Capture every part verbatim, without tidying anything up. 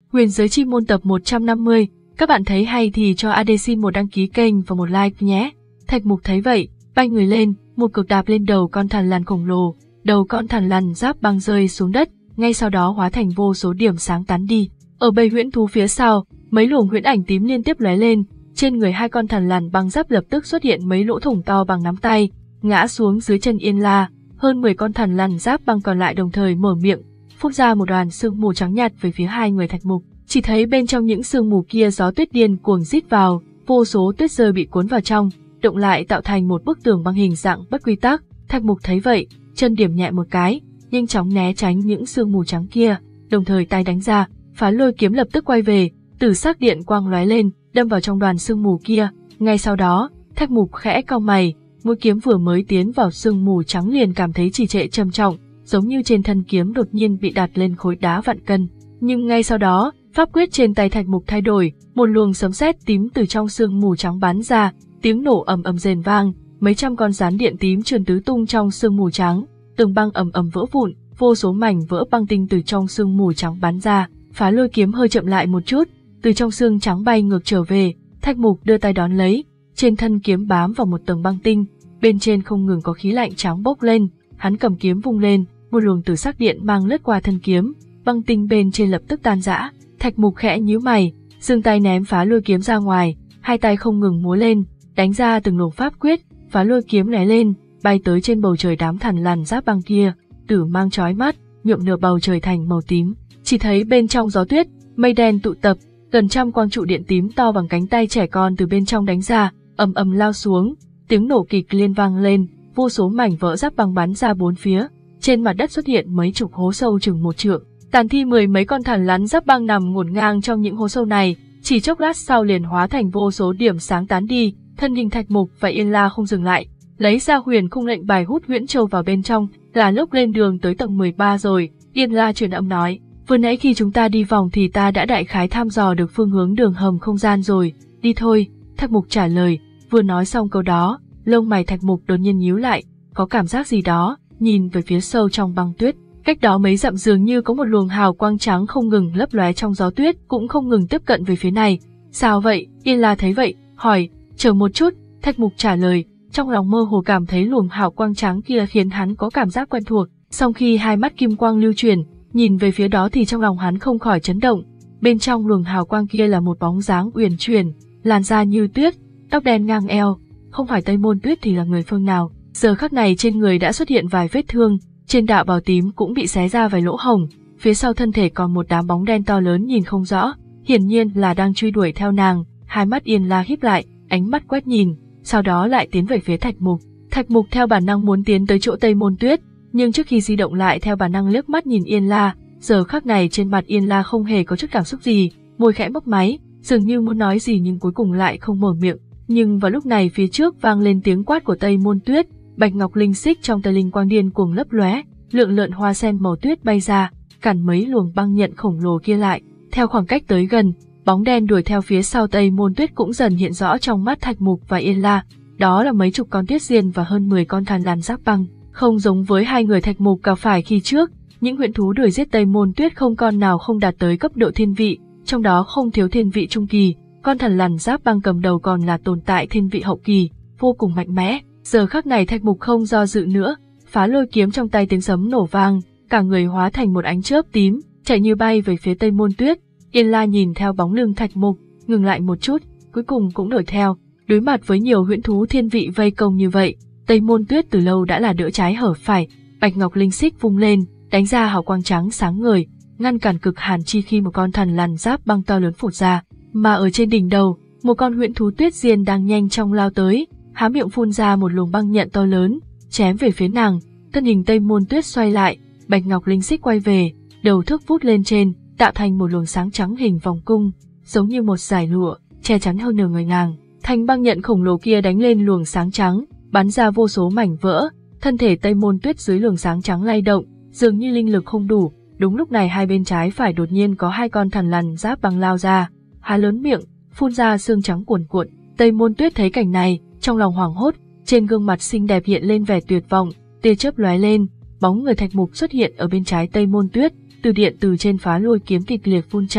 Huyền giới chi môn tập một trăm năm mươi, các bạn thấy hay thì cho a đê xin một đăng ký kênh và một like nhé. Thạch Mục thấy vậy, bay người lên, một cước đạp lên đầu con thằn lằn khổng lồ, đầu con thằn lằn giáp băng rơi xuống đất, ngay sau đó hóa thành vô số điểm sáng tán đi. Ở bầy huyễn thú phía sau, mấy luồng huyễn ảnh tím liên tiếp lóe lên, trên người hai con thằn lằn băng giáp lập tức xuất hiện mấy lỗ thủng to bằng nắm tay, ngã xuống dưới chân Yên La. Hơn mười con thằn lằn giáp băng còn lại đồng thời mở miệng, phun ra một đoàn sương mù trắng nhạt về phía hai người Thạch Mục. Chỉ thấy bên trong những sương mù kia gió tuyết điên cuồng rít vào, vô số tuyết rơi bị cuốn vào trong, động lại tạo thành một bức tường băng hình dạng bất quy tắc. Thạch Mục thấy vậy, chân điểm nhẹ một cái, nhanh chóng né tránh những sương mù trắng kia, đồng thời tay đánh ra, Phá Lôi kiếm lập tức quay về, tử sắc điện quang lóe lên, đâm vào trong đoàn sương mù kia. Ngay sau đó, Thạch Mục khẽ cau mày, mũi kiếm vừa mới tiến vào sương mù trắng liền cảm thấy trì trệ trầm trọng, giống như trên thân kiếm đột nhiên bị đặt lên khối đá vạn cân. Nhưng ngay sau đó, pháp quyết trên tay Thạch Mục thay đổi, một luồng sấm sét tím từ trong sương mù trắng bắn ra, tiếng nổ ầm ầm rền vang, mấy trăm con rắn điện tím trườn tứ tung trong sương mù trắng, tường băng ầm ầm vỡ vụn, vô số mảnh vỡ băng tinh từ trong sương mù trắng bắn ra. Phá Lôi kiếm hơi chậm lại một chút, từ trong sương trắng bay ngược trở về. Thạch Mục đưa tay đón lấy, trên thân kiếm bám vào một tầng băng tinh, bên trên không ngừng có khí lạnh trắng bốc lên. Hắn cầm kiếm vung lên, một luồng tử sắc điện mang lướt qua thân kiếm, băng tinh bên trên lập tức tan rã. Thạch Mục khẽ nhíu mày, giương tay ném Phá Lôi kiếm ra ngoài, hai tay không ngừng múa lên, đánh ra từng luồng pháp quyết. Phá Lôi kiếm lóe lên, bay tới trên bầu trời đám thằn lằn giáp băng kia, tử mang chói mắt, nhuộm nửa bầu trời thành màu tím. Chỉ thấy bên trong gió tuyết, mây đen tụ tập, gần trăm quang trụ điện tím to bằng cánh tay trẻ con từ bên trong đánh ra, ầm ầm lao xuống, tiếng nổ kịch liên vang lên, vô số mảnh vỡ giáp băng bắn ra bốn phía. Trên mặt đất xuất hiện mấy chục hố sâu chừng một trượng, tàn thi mười mấy con thằn lằn giáp băng nằm ngổn ngang trong những hố sâu này, chỉ chốc lát sau liền hóa thành vô số điểm sáng tán đi. Thân hình Thạch Mục và Yên La không dừng lại, lấy ra huyền khung lệnh bài hút huyễn châu vào bên trong, là lúc lên đường tới tầng mười ba rồi. Yên La truyền âm nói, vừa nãy khi chúng ta đi vòng thì ta đã đại khái thăm dò được phương hướng đường hầm không gian rồi, đi thôi. Thạch Mục trả lời, vừa nói xong câu đó, lông mày Thạch Mục đột nhiên nhíu lại, có cảm giác gì đó, nhìn về phía sâu trong băng tuyết, cách đó mấy dặm dường như có một luồng hào quang trắng không ngừng lấp lóe trong gió tuyết, cũng không ngừng tiếp cận về phía này. Sao vậy? Yên La thấy vậy, hỏi, chờ một chút. Thạch Mục trả lời, trong lòng mơ hồ cảm thấy luồng hào quang trắng kia khiến hắn có cảm giác quen thuộc, song khi hai mắt kim quang lưu chuyển, nhìn về phía đó thì trong lòng hắn không khỏi chấn động. Bên trong luồng hào quang kia là một bóng dáng uyển chuyển, làn da như tuyết, tóc đen ngang eo, không phải Tây Môn Tuyết thì là người phương nào? Giờ khắc này trên người đã xuất hiện vài vết thương, trên đạo bào tím cũng bị xé ra vài lỗ hổng, phía sau thân thể còn một đám bóng đen to lớn nhìn không rõ, hiển nhiên là đang truy đuổi theo nàng. Hai mắt Yên La híp lại, ánh mắt quét nhìn, sau đó lại tiến về phía Thạch Mục. Thạch Mục theo bản năng muốn tiến tới chỗ Tây Môn Tuyết, nhưng trước khi di động lại theo bản năng liếc mắt nhìn Yên La. Giờ khắc này trên mặt Yên La không hề có chút cảm xúc gì, môi khẽ mấp máy, dường như muốn nói gì nhưng cuối cùng lại không mở miệng. Nhưng vào lúc này phía trước vang lên tiếng quát của Tây Môn Tuyết, bạch ngọc linh xích trong tay linh quang điên cuồng lấp lóe, lượng lợn hoa sen màu tuyết bay ra, cản mấy luồng băng nhận khổng lồ kia lại. Theo khoảng cách tới gần, bóng đen đuổi theo phía sau Tây Môn Tuyết cũng dần hiện rõ trong mắt Thạch Mục và Yên La. Đó là mấy chục con tuyết diên và hơn mười con thằn lằn giáp băng. Không giống với hai người Thạch Mục gặp phải khi trước, những huyễn thú đuổi giết Tây Môn Tuyết không con nào không đạt tới cấp độ thiên vị, trong đó không thiếu thiên vị trung kỳ. Con thằn lằn giáp băng cầm đầu còn là tồn tại thiên vị hậu kỳ, vô cùng mạnh mẽ. Giờ khắc này Thạch Mục không do dự nữa, Phá Lôi kiếm trong tay tiếng sấm nổ vang, cả người hóa thành một ánh chớp tím, chạy như bay về phía Tây Môn Tuyết. Yên La nhìn theo bóng lưng Thạch Mục, ngừng lại một chút, cuối cùng cũng đuổi theo. Đối mặt với nhiều huyễn thú thiên vị vây công như vậy, Tây Môn Tuyết từ lâu đã là đỡ trái hở phải, bạch ngọc linh xích vung lên, đánh ra hào quang trắng sáng ngời, ngăn cản cực hàn chi khi một con thằn lằn giáp băng to lớn phụt ra. Mà ở trên đỉnh đầu, một con huyễn thú tuyết diên đang nhanh chóng lao tới, há miệng phun ra một luồng băng nhận to lớn, chém về phía nàng. Thân hình Tây Môn Tuyết xoay lại, bạch ngọc linh xích quay về, đầu thước vút lên trên, tạo thành một luồng sáng trắng hình vòng cung, giống như một dải lụa, che chắn hơn nửa người nàng. Thanh băng nhận khổng lồ kia đánh lên luồng sáng trắng, bắn ra vô số mảnh vỡ, thân thể Tây Môn Tuyết dưới luồng sáng trắng lay động, dường như linh lực không đủ. Đúng lúc này hai bên trái phải đột nhiên có hai con thằn lằn giáp băng lao ra, há lớn miệng, phun ra xương trắng cuồn cuộn. Tây Môn Tuyết thấy cảnh này, trong lòng hoảng hốt, trên gương mặt xinh đẹp hiện lên vẻ tuyệt vọng, tia chớp lóe lên, bóng người Thạch Mục xuất hiện ở bên trái Tây Môn Tuyết, từ điện từ trên Phá Lôi kiếm kịch liệt phun trào,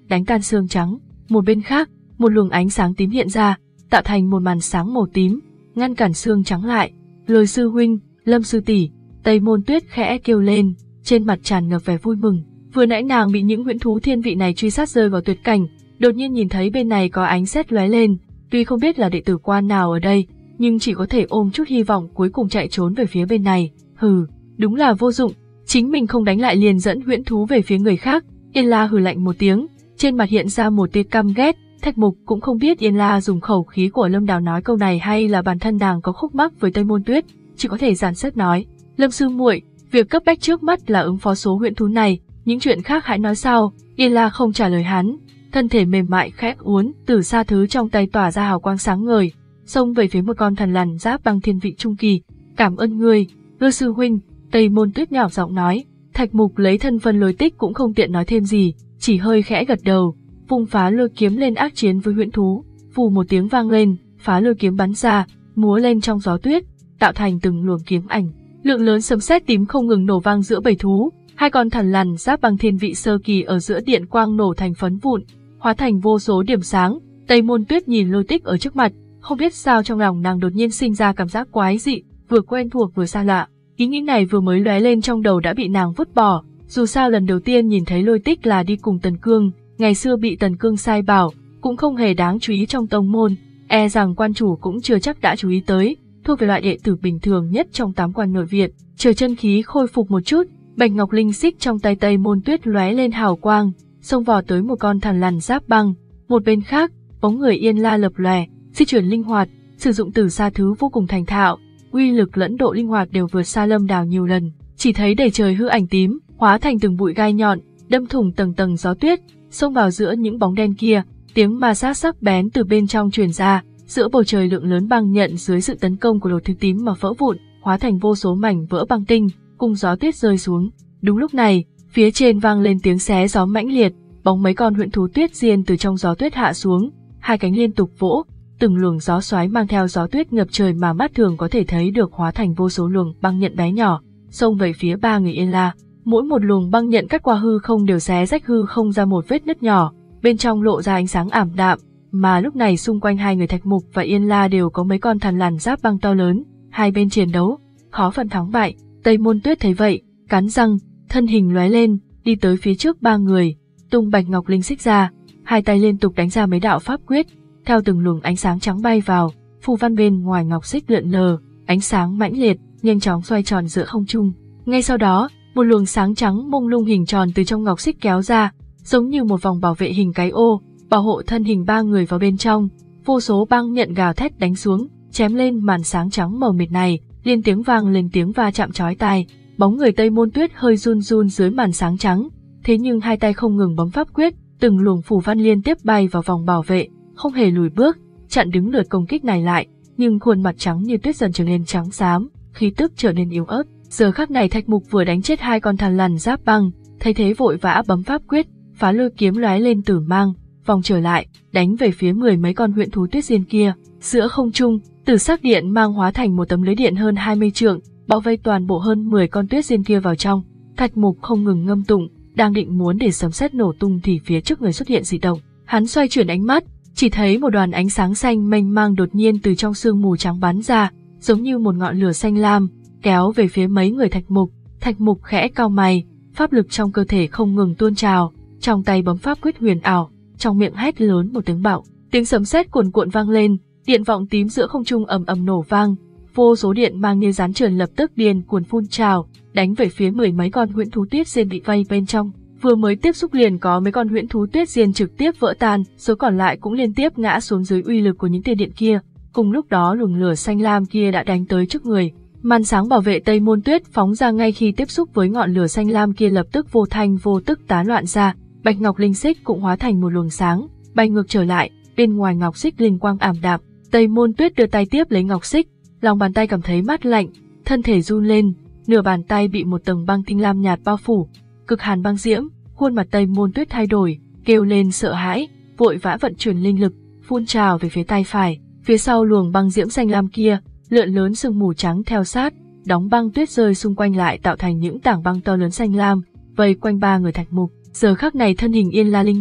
đánh tan xương trắng. Một bên khác, một luồng ánh sáng tím hiện ra, tạo thành một màn sáng màu tím, ngăn cản xương trắng lại. Lôi sư huynh, Lâm sư tỷ, Tây Môn Tuyết khẽ kêu lên, trên mặt tràn ngập vẻ vui mừng. Vừa nãy nàng bị những huyễn thú thiên vị này truy sát rơi vào tuyệt cảnh, đột nhiên nhìn thấy bên này có ánh sét lóe lên, tuy không biết là đệ tử quan nào ở đây, nhưng chỉ có thể ôm chút hy vọng cuối cùng chạy trốn về phía bên này. Hừ, đúng là vô dụng, chính mình không đánh lại liền dẫn huyễn thú về phía người khác. Yên La hừ lạnh một tiếng, trên mặt hiện ra một tia căm ghét. Thạch Mục cũng không biết Yên La dùng khẩu khí của Lâm Đào nói câu này hay là bản thân nàng có khúc mắc với Tây Môn Tuyết, chỉ có thể giản xét nói: Lâm sư muội, việc cấp bách trước mắt là ứng phó số huyễn thú này, những chuyện khác hãy nói sau. Yên La không trả lời hắn, thân thể mềm mại khẽ uốn, từ xa thứ trong tay tỏa ra hào quang sáng ngời, xông về phía một con thần lằn giáp băng thiên vị trung kỳ. Cảm ơn ngươi, Lôi sư huynh, Tây Môn Tuyết nhỏ giọng nói. Thạch Mục lấy thân phân Lôi Tích cũng không tiện nói thêm gì, chỉ hơi khẽ gật đầu, vung phá lôi kiếm lên ác chiến với huyễn thú. Phù một tiếng vang lên, phá lôi kiếm bắn ra, múa lên trong gió tuyết, tạo thành từng luồng kiếm ảnh. Lượng lớn sấm sét tím không ngừng nổ vang giữa bầy thú, hai con thần lằn giáp băng thiên vị sơ kỳ ở giữa điện quang nổ thành phấn vụn, hóa thành vô số điểm sáng. Tây Môn Tuyết nhìn Lôi Tích ở trước mặt, không biết sao trong lòng nàng đột nhiên sinh ra cảm giác quái dị, vừa quen thuộc vừa xa lạ. Ý nghĩ này vừa mới lóe lên trong đầu đã bị nàng vứt bỏ, dù sao lần đầu tiên nhìn thấy Lôi Tích là đi cùng Tần Cương, ngày xưa bị Tần Cương sai bảo, cũng không hề đáng chú ý trong tông môn, e rằng quan chủ cũng chưa chắc đã chú ý tới, thuộc về loại đệ tử bình thường nhất trong tám quan nội viện. Chờ chân khí khôi phục một chút, bạch ngọc linh xích trong tay Tây Môn Tuyết lóe lên hào quang, xông vào tới một con thần lằn giáp băng. Một bên khác, bóng người Yên La lập lòe, di chuyển linh hoạt, sử dụng từ xa thứ vô cùng thành thạo, uy lực lẫn độ linh hoạt đều vượt xa Lâm Đào nhiều lần. Chỉ thấy đầy trời hư ảnh tím, hóa thành từng bụi gai nhọn, đâm thủng tầng tầng gió tuyết, xông vào giữa những bóng đen kia. Tiếng ma sát sắc bén từ bên trong truyền ra, giữa bầu trời lượng lớn băng nhận dưới sự tấn công của lột thứ tím mà vỡ vụn, hóa thành vô số mảnh vỡ băng tinh, cùng gió tuyết rơi xuống. Đúng lúc này, phía trên vang lên tiếng xé gió mãnh liệt, bóng mấy con huyễn thú tuyết diên từ trong gió tuyết hạ xuống, hai cánh liên tục vỗ, từng luồng gió xoáy mang theo gió tuyết ngập trời mà mắt thường có thể thấy được hóa thành vô số luồng băng nhận bé nhỏ, xông về phía ba người Yên La. Mỗi một luồng băng nhận cắt qua hư không đều xé rách hư không ra một vết nứt nhỏ, bên trong lộ ra ánh sáng ảm đạm, mà lúc này xung quanh hai người Thạch Mục và Yên La đều có mấy con thần lằn giáp băng to lớn, hai bên chiến đấu, khó phân thắng bại. Tây Môn Tuyết thấy vậy, cắn răng, thân hình lóe lên, đi tới phía trước ba người, tung bạch ngọc linh xích ra, hai tay liên tục đánh ra mấy đạo pháp quyết, theo từng luồng ánh sáng trắng bay vào, phù văn bên ngoài ngọc xích lượn lờ, ánh sáng mãnh liệt, nhanh chóng xoay tròn giữa không trung. Ngay sau đó, một luồng sáng trắng mông lung hình tròn từ trong ngọc xích kéo ra, giống như một vòng bảo vệ hình cái ô, bảo hộ thân hình ba người vào bên trong. Vô số băng nhận gào thét đánh xuống, chém lên màn sáng trắng mờ mịt này, liên tiếng vang lên tiếng va chạm chói tai. Bóng người Tây Môn Tuyết hơi run run dưới màn sáng trắng, thế nhưng hai tay không ngừng bấm pháp quyết, từng luồng phù văn liên tiếp bay vào vòng bảo vệ, không hề lùi bước, chặn đứng lượt công kích này lại. Nhưng khuôn mặt trắng như tuyết dần trở nên trắng xám, khí tức trở nên yếu ớt. Giờ khắc này Thạch Mục vừa đánh chết hai con thần lằn giáp băng, thấy thế vội vã bấm pháp quyết, phá lôi kiếm lóe lên tử mang, vòng trở lại, đánh về phía mười mấy con huyễn thú tuyết diên kia. Giữa không trung, tử sắc điện mang hóa thành một tấm lưới điện hơn hai mươi trượng, bao vây toàn bộ hơn mười con tuyết diên kia vào trong. Thạch Mục không ngừng ngâm tụng, đang định muốn để sấm sét nổ tung thì phía trước người xuất hiện dị động. Hắn xoay chuyển ánh mắt, chỉ thấy một đoàn ánh sáng xanh mênh mang đột nhiên từ trong sương mù trắng bắn ra, giống như một ngọn lửa xanh lam, kéo về phía mấy người Thạch Mục. Thạch Mục khẽ cau mày, pháp lực trong cơ thể không ngừng tuôn trào, trong tay bấm pháp quyết huyền ảo, trong miệng hét lớn một tiếng bạo, tiếng sấm sét cuồn cuộn vang lên, điện vọng tím giữa không trung ầm ầm nổ vang, vô số điện mang như rán trườn lập tức điên cuồn phun trào, đánh về phía mười mấy con huyễn thú tuyết diên bị vây bên trong. Vừa mới tiếp xúc liền có mấy con huyễn thú tuyết diên trực tiếp vỡ tan, số còn lại cũng liên tiếp ngã xuống dưới uy lực của những tia điện kia. Cùng lúc đó luồng lửa xanh lam kia đã đánh tới trước người. Màn sáng bảo vệ Tây Môn Tuyết phóng ra ngay khi tiếp xúc với ngọn lửa xanh lam kia lập tức vô thanh vô tức tán loạn ra, bạch ngọc linh xích cũng hóa thành một luồng sáng, bay ngược trở lại, bên ngoài ngọc xích linh quang ảm đạm. Tây Môn Tuyết đưa tay tiếp lấy ngọc xích, lòng bàn tay cảm thấy mát lạnh, thân thể run lên, nửa bàn tay bị một tầng băng tinh lam nhạt bao phủ, cực hàn băng diễm, khuôn mặt Tây Môn Tuyết thay đổi, kêu lên sợ hãi, vội vã vận chuyển linh lực, phun trào về phía tay phải. Phía sau luồng băng diễm xanh lam kia, lượn lớn sương mù trắng theo sát, đóng băng tuyết rơi xung quanh lại tạo thành những tảng băng to lớn xanh lam, vây quanh ba người Thạch Mục. Giờ khắc này thân hình Yên La linh động,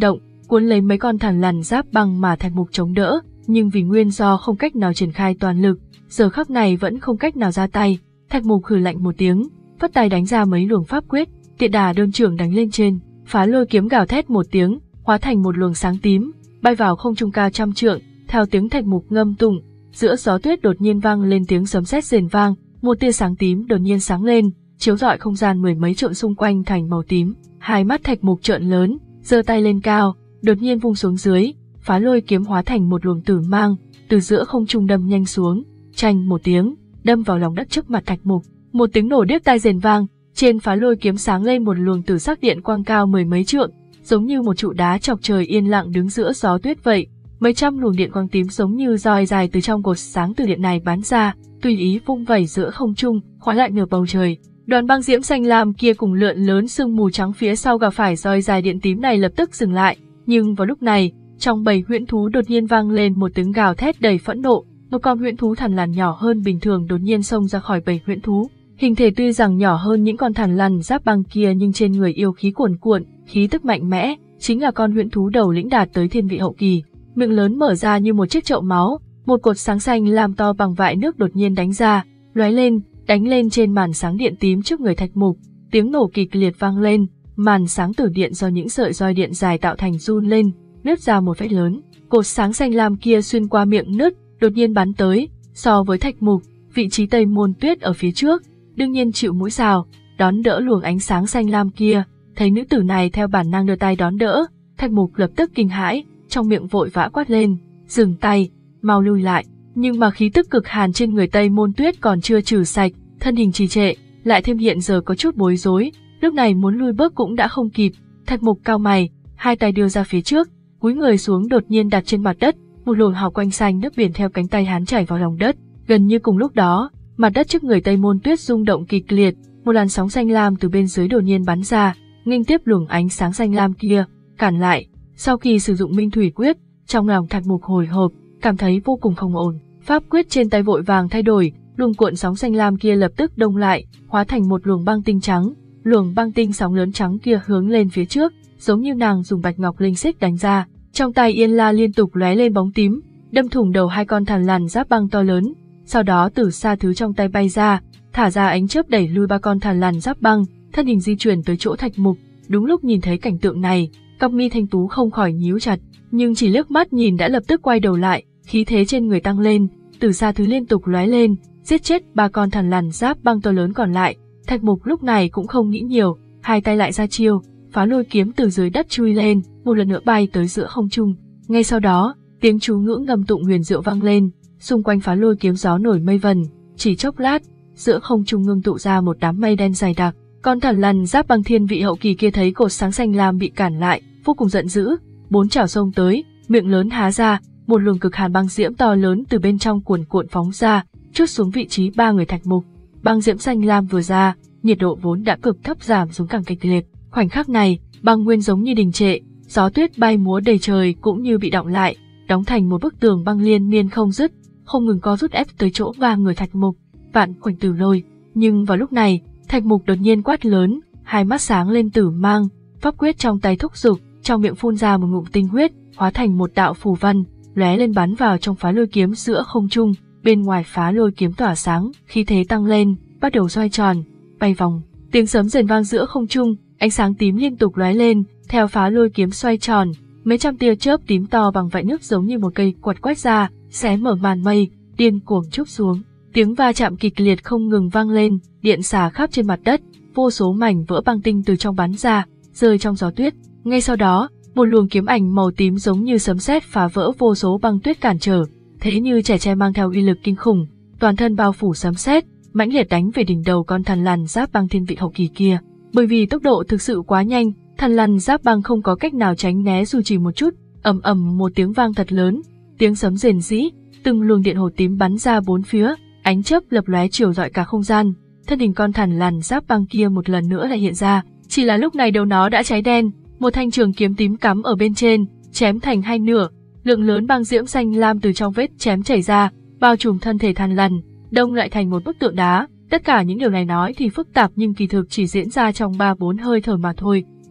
cuốn lấy mấy con thằn lằn giáp băng mà Thạch Mục chống đỡ, nhưng vì nguyên do không cách nào triển khai toàn lực, giờ khắc này vẫn không cách nào ra tay. Thạch Mục hừ lạnh một tiếng, phất tay đánh ra mấy luồng pháp quyết, tiện đà đơn trưởng đánh lên trên, Phá Lôi kiếm gào thét một tiếng, hóa thành một luồng sáng tím, bay vào không trung cao trăm trượng. Theo tiếng Thạch Mục ngâm tụng, giữa gió tuyết đột nhiên vang lên tiếng sấm sét rền vang, một tia sáng tím đột nhiên sáng lên, chiếu rọi không gian mười mấy trượng xung quanh thành màu tím. Hai mắt Thạch Mục trợn lớn, giơ tay lên cao, đột nhiên vung xuống dưới, Phá Lôi kiếm hóa thành một luồng tử mang, từ giữa không trung đâm nhanh xuống, chanh một tiếng, đâm vào lòng đất trước mặt Thạch Mục. Một tiếng nổ điếc tai rền vang, trên Phá Lôi kiếm sáng lên một luồng tử sắc điện quang cao mười mấy trượng, giống như một trụ đá chọc trời yên lặng đứng giữa gió tuyết vậy. Mấy trăm luồng điện quang tím giống như roi dài từ trong cột sáng từ điện này bắn ra, tùy ý vung vẩy giữa không trung, khóa lại nửa bầu trời. Đoàn băng diễm xanh lam kia cùng lượn lớn sương mù trắng phía sau gặp phải roi dài điện tím này lập tức dừng lại, nhưng vào lúc này, trong bầy huyễn thú đột nhiên vang lên một tiếng gào thét đầy phẫn nộ, một con huyễn thú thằn lằn nhỏ hơn bình thường đột nhiên xông ra khỏi bầy huyễn thú. Hình thể tuy rằng nhỏ hơn những con thằn lằn giáp băng kia nhưng trên người yêu khí cuồn cuộn, khí tức mạnh mẽ, chính là con huyễn thú đầu lĩnh đạt tới thiên vị hậu kỳ. Miệng lớn mở ra như một chiếc chậu máu, một cột sáng xanh lam to bằng vại nước đột nhiên đánh ra, lóe lên, đánh lên trên màn sáng điện tím trước người Thạch Mục. Tiếng nổ kịch liệt vang lên, màn sáng tử điện do những sợi roi điện dài tạo thành run lên, nứt ra một vết lớn. Cột sáng xanh lam kia xuyên qua miệng nứt, đột nhiên bắn tới. So với Thạch Mục, vị trí Tây Môn Tuyết ở phía trước, đương nhiên chịu mũi sào, đón đỡ luồng ánh sáng xanh lam kia. Thấy nữ tử này theo bản năng đưa tay đón đỡ, Thạch Mục lập tức kinh hãi, trong miệng vội vã quát lên, dừng tay, mau lui lại. Nhưng mà khí tức cực hàn trên người Tây Môn Tuyết còn chưa trừ sạch, thân hình trì trệ, lại thêm hiện giờ có chút bối rối, lúc này muốn lui bước cũng đã không kịp. Thạch Mục cau mày, hai tay đưa ra phía trước, cúi người xuống đột nhiên đặt trên mặt đất, một luồng hào quanh xanh nước biển theo cánh tay hắn chảy vào lòng đất. Gần như cùng lúc đó, mặt đất trước người Tây Môn Tuyết rung động kịch liệt, một làn sóng xanh lam từ bên dưới đột nhiên bắn ra, nghênh tiếp luồng ánh sáng xanh lam kia, cản lại. Sau khi sử dụng Minh Thủy Quyết, trong lòng Thạch Mục hồi hộp, cảm thấy vô cùng không ổn. Pháp quyết trên tay vội vàng thay đổi, luồng cuộn sóng xanh lam kia lập tức đông lại, hóa thành một luồng băng tinh trắng. Luồng băng tinh sóng lớn trắng kia hướng lên phía trước, giống như nàng dùng bạch ngọc linh xích đánh ra. Trong tay Yên La liên tục lóe lên bóng tím, đâm thủng đầu hai con thằn lằn giáp băng to lớn. Sau đó từ xa thứ trong tay bay ra, thả ra ánh chớp đẩy lui ba con thằn lằn giáp băng, thân hình di chuyển tới chỗ Thạch Mục. Đúng lúc nhìn thấy cảnh tượng này, cặp mi thanh tú không khỏi nhíu chặt, nhưng chỉ liếc mắt nhìn đã lập tức quay đầu lại, khí thế trên người tăng lên, từ xa thứ liên tục lóe lên, giết chết ba con thằn lằn giáp băng to lớn còn lại. Thạch Mục lúc này cũng không nghĩ nhiều, hai tay lại ra chiêu, Phá Lôi kiếm từ dưới đất chui lên, một lần nữa bay tới giữa không trung. Ngay sau đó, tiếng chú ngữ ngâm tụng huyền diệu vang lên, xung quanh Phá Lôi kiếm gió nổi mây vần, chỉ chốc lát, giữa không trung ngưng tụ ra một đám mây đen dày đặc. Con thằn lằn giáp băng thiên vị hậu kỳ kia thấy cột sáng xanh lam bị cản lại, vô cùng giận dữ, bốn chảo xông tới, miệng lớn há ra, một luồng cực hàn băng diễm to lớn từ bên trong cuồn cuộn phóng ra, trút xuống vị trí ba người Thạch Mục. Băng diễm xanh lam vừa ra, nhiệt độ vốn đã cực thấp giảm xuống càng kịch liệt. Khoảnh khắc này, băng nguyên giống như đình trệ, gió tuyết bay múa đầy trời cũng như bị đọng lại, đóng thành một bức tường băng liên miên không dứt, không ngừng co rút ép tới chỗ ba người Thạch Mục. Vạn Khoảnh Tử Lôi. Nhưng vào lúc này, Thạch Mục đột nhiên quát lớn, hai mắt sáng lên tử mang, pháp quyết trong tay thúc giục, trong miệng phun ra một ngụm tinh huyết, hóa thành một đạo phù văn, lóe lên bắn vào trong Phá Lôi kiếm giữa không trung. Bên ngoài Phá Lôi kiếm tỏa sáng, khí thế tăng lên, bắt đầu xoay tròn, bay vòng. Tiếng sấm rền vang giữa không trung, ánh sáng tím liên tục lóe lên, theo Phá Lôi kiếm xoay tròn, mấy trăm tia chớp tím to bằng vại nước giống như một cây quạt quét ra, xé mở màn mây, điên cuồng trút xuống. Tiếng va chạm kịch liệt không ngừng vang lên, điện xả khắp trên mặt đất, vô số mảnh vỡ băng tinh từ trong bắn ra, rơi trong gió tuyết. Ngay sau đó, một luồng kiếm ảnh màu tím giống như sấm sét phá vỡ vô số băng tuyết cản trở, thế như trẻ tre mang theo uy lực kinh khủng, toàn thân bao phủ sấm sét, mãnh liệt đánh về đỉnh đầu con thằn lằn giáp băng thiên vị hậu kỳ kia. Bởi vì tốc độ thực sự quá nhanh, thằn lằn giáp băng không có cách nào tránh né dù chỉ một chút, ầm ầm một tiếng vang thật lớn, tiếng sấm rền rĩ, từng luồng điện hồ tím bắn ra bốn phía, ánh chớp lập lóe chiếu rọi cả không gian. Thân hình con thằn lằn giáp băng kia một lần nữa lại hiện ra, chỉ là lúc này đầu nó đã cháy đen, một thanh trường kiếm tím cắm ở bên trên, chém thành hai nửa, lượng lớn băng diễm xanh lam từ trong vết chém chảy ra, bao trùm thân thể thằn lằn, đông lại thành một bức tượng đá. Tất cả những điều này nói thì phức tạp nhưng kỳ thực chỉ diễn ra trong ba bốn hơi thở mà thôi.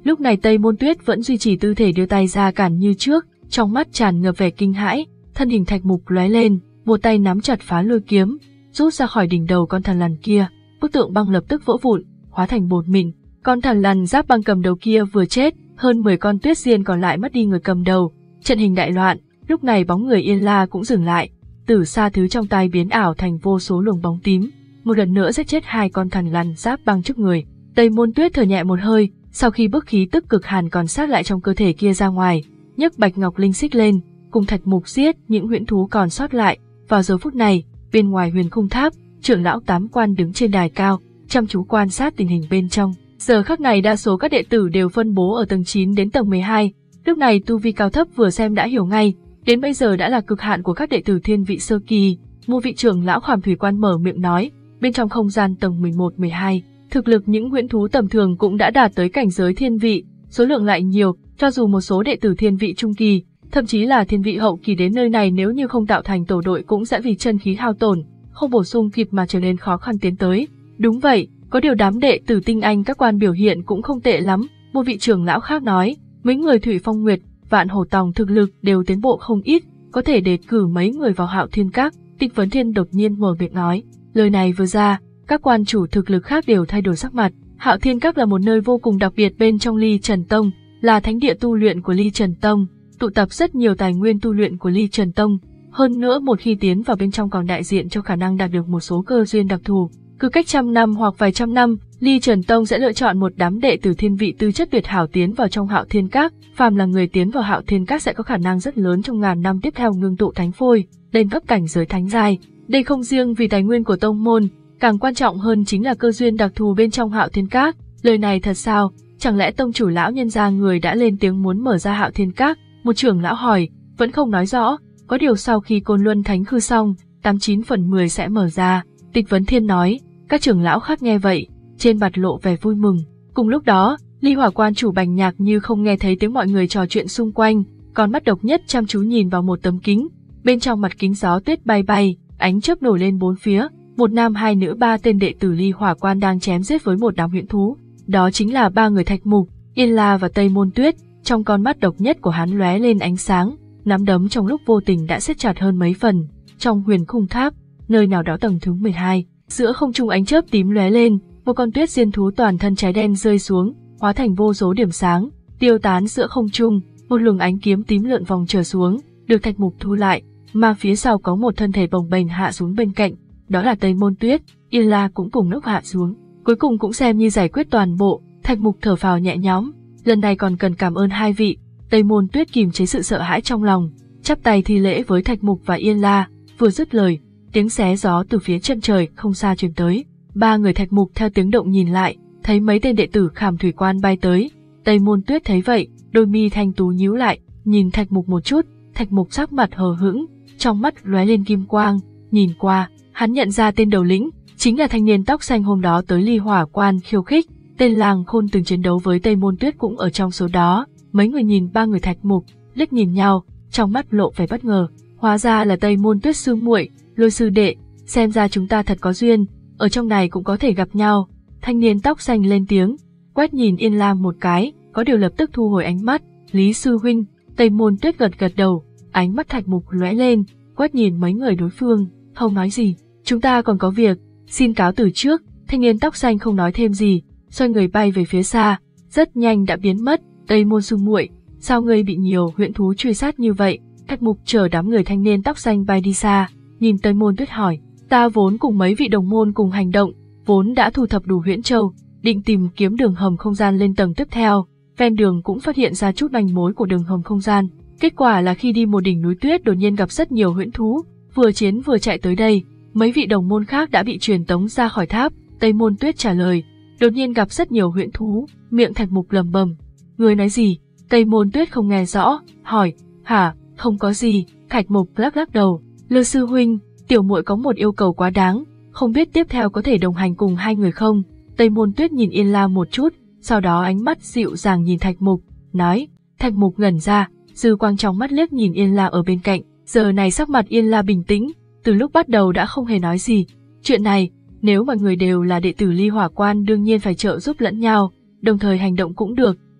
Lúc này Tây Môn Tuyết vẫn duy trì tư thể đưa tay ra cản như trước, trong mắt tràn ngập vẻ kinh hãi, thân hình Thạch Mục lóe lên, một tay nắm chặt phá lôi kiếm, rút ra khỏi đỉnh đầu con thần lằn kia, bức tượng băng lập tức vỡ vụn, hóa thành bột mịn. Con thần lằn giáp băng cầm đầu kia vừa chết, hơn mười con tuyết diên còn lại mất đi người cầm đầu, trận hình đại loạn. Lúc này bóng người Yên La cũng dừng lại, tử sa thứ trong tay biến ảo thành vô số luồng bóng tím, một lần nữa giết chết hai con thần lằn giáp băng trước người. Tây Môn Tuyết thở nhẹ một hơi, sau khi bức khí tức cực hàn còn sót lại trong cơ thể kia ra ngoài, nhấc Bạch Ngọc Linh xích lên, cùng Thạch Mục giết những huyễn thú còn sót lại. Vào giờ phút này, bên ngoài Huyền Khung Tháp, trưởng lão Tám Quan đứng trên đài cao, chăm chú quan sát tình hình bên trong. Giờ khắc này đa số các đệ tử đều phân bố ở tầng chín đến tầng mười hai, lúc này tu vi cao thấp vừa xem đã hiểu ngay, đến bây giờ đã là cực hạn của các đệ tử thiên vị sơ kỳ. Một vị trưởng lão Khảm Thủy Quan mở miệng nói, bên trong không gian tầng mười một mười hai, thực lực những huyễn thú tầm thường cũng đã đạt tới cảnh giới thiên vị, số lượng lại nhiều, cho dù một số đệ tử thiên vị trung kỳ, thậm chí là thiên vị hậu kỳ đến nơi này nếu như không tạo thành tổ đội cũng sẽ vì chân khí hao tổn, không bổ sung kịp mà trở nên khó khăn tiến tới. Đúng vậy, có điều đám đệ tử tinh anh các quan biểu hiện cũng không tệ lắm, một vị trưởng lão khác nói, mấy người Thủy Phong Nguyệt, Vạn Hổ Tòng thực lực đều tiến bộ không ít, có thể đề cử mấy người vào Hạo Thiên Các. Tịch Vấn Thiên đột nhiên mở miệng nói, lời này vừa ra, các quan chủ thực lực khác đều thay đổi sắc mặt. Hạo Thiên Các là một nơi vô cùng đặc biệt bên trong Ly Trần Tông, là thánh địa tu luyện của Ly Trần Tông, tụ tập rất nhiều tài nguyên tu luyện của Ly Trần Tông. Hơn nữa một khi tiến vào bên trong còn đại diện cho khả năng đạt được một số cơ duyên đặc thù. Cứ cách trăm năm hoặc vài trăm năm, Ly Trần Tông sẽ lựa chọn một đám đệ tử thiên vị tư chất tuyệt hảo tiến vào trong Hạo Thiên Các. Phàm là người tiến vào Hạo Thiên Các sẽ có khả năng rất lớn trong ngàn năm tiếp theo ngưng tụ thánh phôi, lên cấp cảnh giới thánh giai. Đây không riêng vì tài nguyên của tông môn, càng quan trọng hơn chính là cơ duyên đặc thù bên trong Hạo Thiên Các. Lời này thật sao? Chẳng lẽ tông chủ lão nhân gia người đã lên tiếng muốn mở ra Hạo Thiên Các? Một trưởng lão hỏi, vẫn không nói rõ, có điều sau khi Côn Luân Thánh Khư xong, tám chín phần mười sẽ mở ra. Tịch Vấn Thiên nói. Các trưởng lão khác nghe vậy, trên mặt lộ vẻ vui mừng. Cùng lúc đó, Ly Hỏa Quan chủ Bành Nhạc như không nghe thấy tiếng mọi người trò chuyện xung quanh, con mắt độc nhất chăm chú nhìn vào một tấm kính. Bên trong mặt kính gió tuyết bay bay, ánh chớp nổi lên bốn phía, một nam hai nữ ba tên đệ tử Ly Hỏa Quan đang chém giết với một đám huyễn thú. Đó chính là ba người Thạch Mục, Yên La và Tây Môn Tuyết. Trong con mắt độc nhất của hắn lóe lên ánh sáng, nắm đấm trong lúc vô tình đã siết chặt hơn mấy phần. Trong Huyền Khung Tháp, nơi nào đó tầng thứ mười hai, giữa không trung ánh chớp tím lóe lên, một con tuyết diên thú toàn thân cháy đen rơi xuống, hóa thành vô số điểm sáng, tiêu tán giữa không trung. Một luồng ánh kiếm tím lượn vòng trở xuống, được Thạch Mục thu lại, mà phía sau có một thân thể bồng bềnh hạ xuống bên cạnh, đó là Tây Môn Tuyết. Yên La cũng cùng lúc hạ xuống, cuối cùng cũng xem như giải quyết toàn bộ. Thạch Mục thở phào nhẹ nhõm, lần này còn cần cảm ơn hai vị. Tây Môn Tuyết kìm chế sự sợ hãi trong lòng, chắp tay thi lễ với Thạch Mục và Yên La, vừa dứt lời, tiếng xé gió từ phía chân trời không xa truyền tới. Ba người Thạch Mục theo tiếng động nhìn lại, thấy mấy tên đệ tử Khảm Thủy Quan bay tới. Tây Môn Tuyết thấy vậy, đôi mi thanh tú nhíu lại, nhìn Thạch Mục một chút. Thạch Mục sắc mặt hờ hững, trong mắt lóe lên kim quang, nhìn qua, hắn nhận ra tên đầu lĩnh, chính là thanh niên tóc xanh hôm đó tới Ly Hỏa Quan khiêu khích. Tên Lang Khôn từng chiến đấu với Tây Môn Tuyết cũng ở trong số đó. Mấy người nhìn ba người Thạch Mục, liếc nhìn nhau, trong mắt lộ vẻ bất ngờ. Hóa ra là Tây Môn Tuyết sư muội, Lôi sư đệ, xem ra chúng ta thật có duyên, ở trong này cũng có thể gặp nhau. Thanh niên tóc xanh lên tiếng, quét nhìn Yên La một cái, có điều lập tức thu hồi ánh mắt. Lý sư huynh. Tây Môn Tuyết gật gật đầu, ánh mắt Thạch Mục lóe lên, quét nhìn mấy người đối phương, không nói gì. Chúng ta còn có việc, xin cáo từ trước. Thanh niên tóc xanh không nói thêm gì, xoay người bay về phía xa, rất nhanh đã biến mất. Tây Môn sư muội, sao ngươi bị nhiều huyễn thú truy sát như vậy? Thạch Mục chờ đám người thanh niên tóc xanh bay đi xa, nhìn Tây Môn Tuyết hỏi, ta vốn cùng mấy vị đồng môn cùng hành động, vốn đã thu thập đủ huyễn châu, định tìm kiếm đường hầm không gian lên tầng tiếp theo. Ven đường cũng phát hiện ra chút manh mối của đường hầm không gian. Kết quả là khi đi một đỉnh núi tuyết đột nhiên gặp rất nhiều huyễn thú, vừa chiến vừa chạy tới đây. Mấy vị đồng môn khác đã bị truyền tống ra khỏi tháp. Tây Môn Tuyết trả lời, đột nhiên gặp rất nhiều huyễn thú. Miệng Thạch Mục lẩm bẩm, người nói gì? Tây Môn Tuyết không nghe rõ, hỏi, hả? Không có gì. Thạch Mục lắc lắc đầu, Lư sư huynh, tiểu muội có một yêu cầu quá đáng, không biết tiếp theo có thể đồng hành cùng hai người không? Tây Môn Tuyết nhìn Yên La một chút, sau đó ánh mắt dịu dàng nhìn Thạch Mục, nói. Thạch Mục ngẩn ra, dư quang trong mắt liếc nhìn Yên La ở bên cạnh. Giờ này sắc mặt Yên La bình tĩnh, từ lúc bắt đầu đã không hề nói gì. Chuyện này, nếu mọi người đều là đệ tử Ly Hỏa Quan đương nhiên phải trợ giúp lẫn nhau, đồng thời hành động cũng được.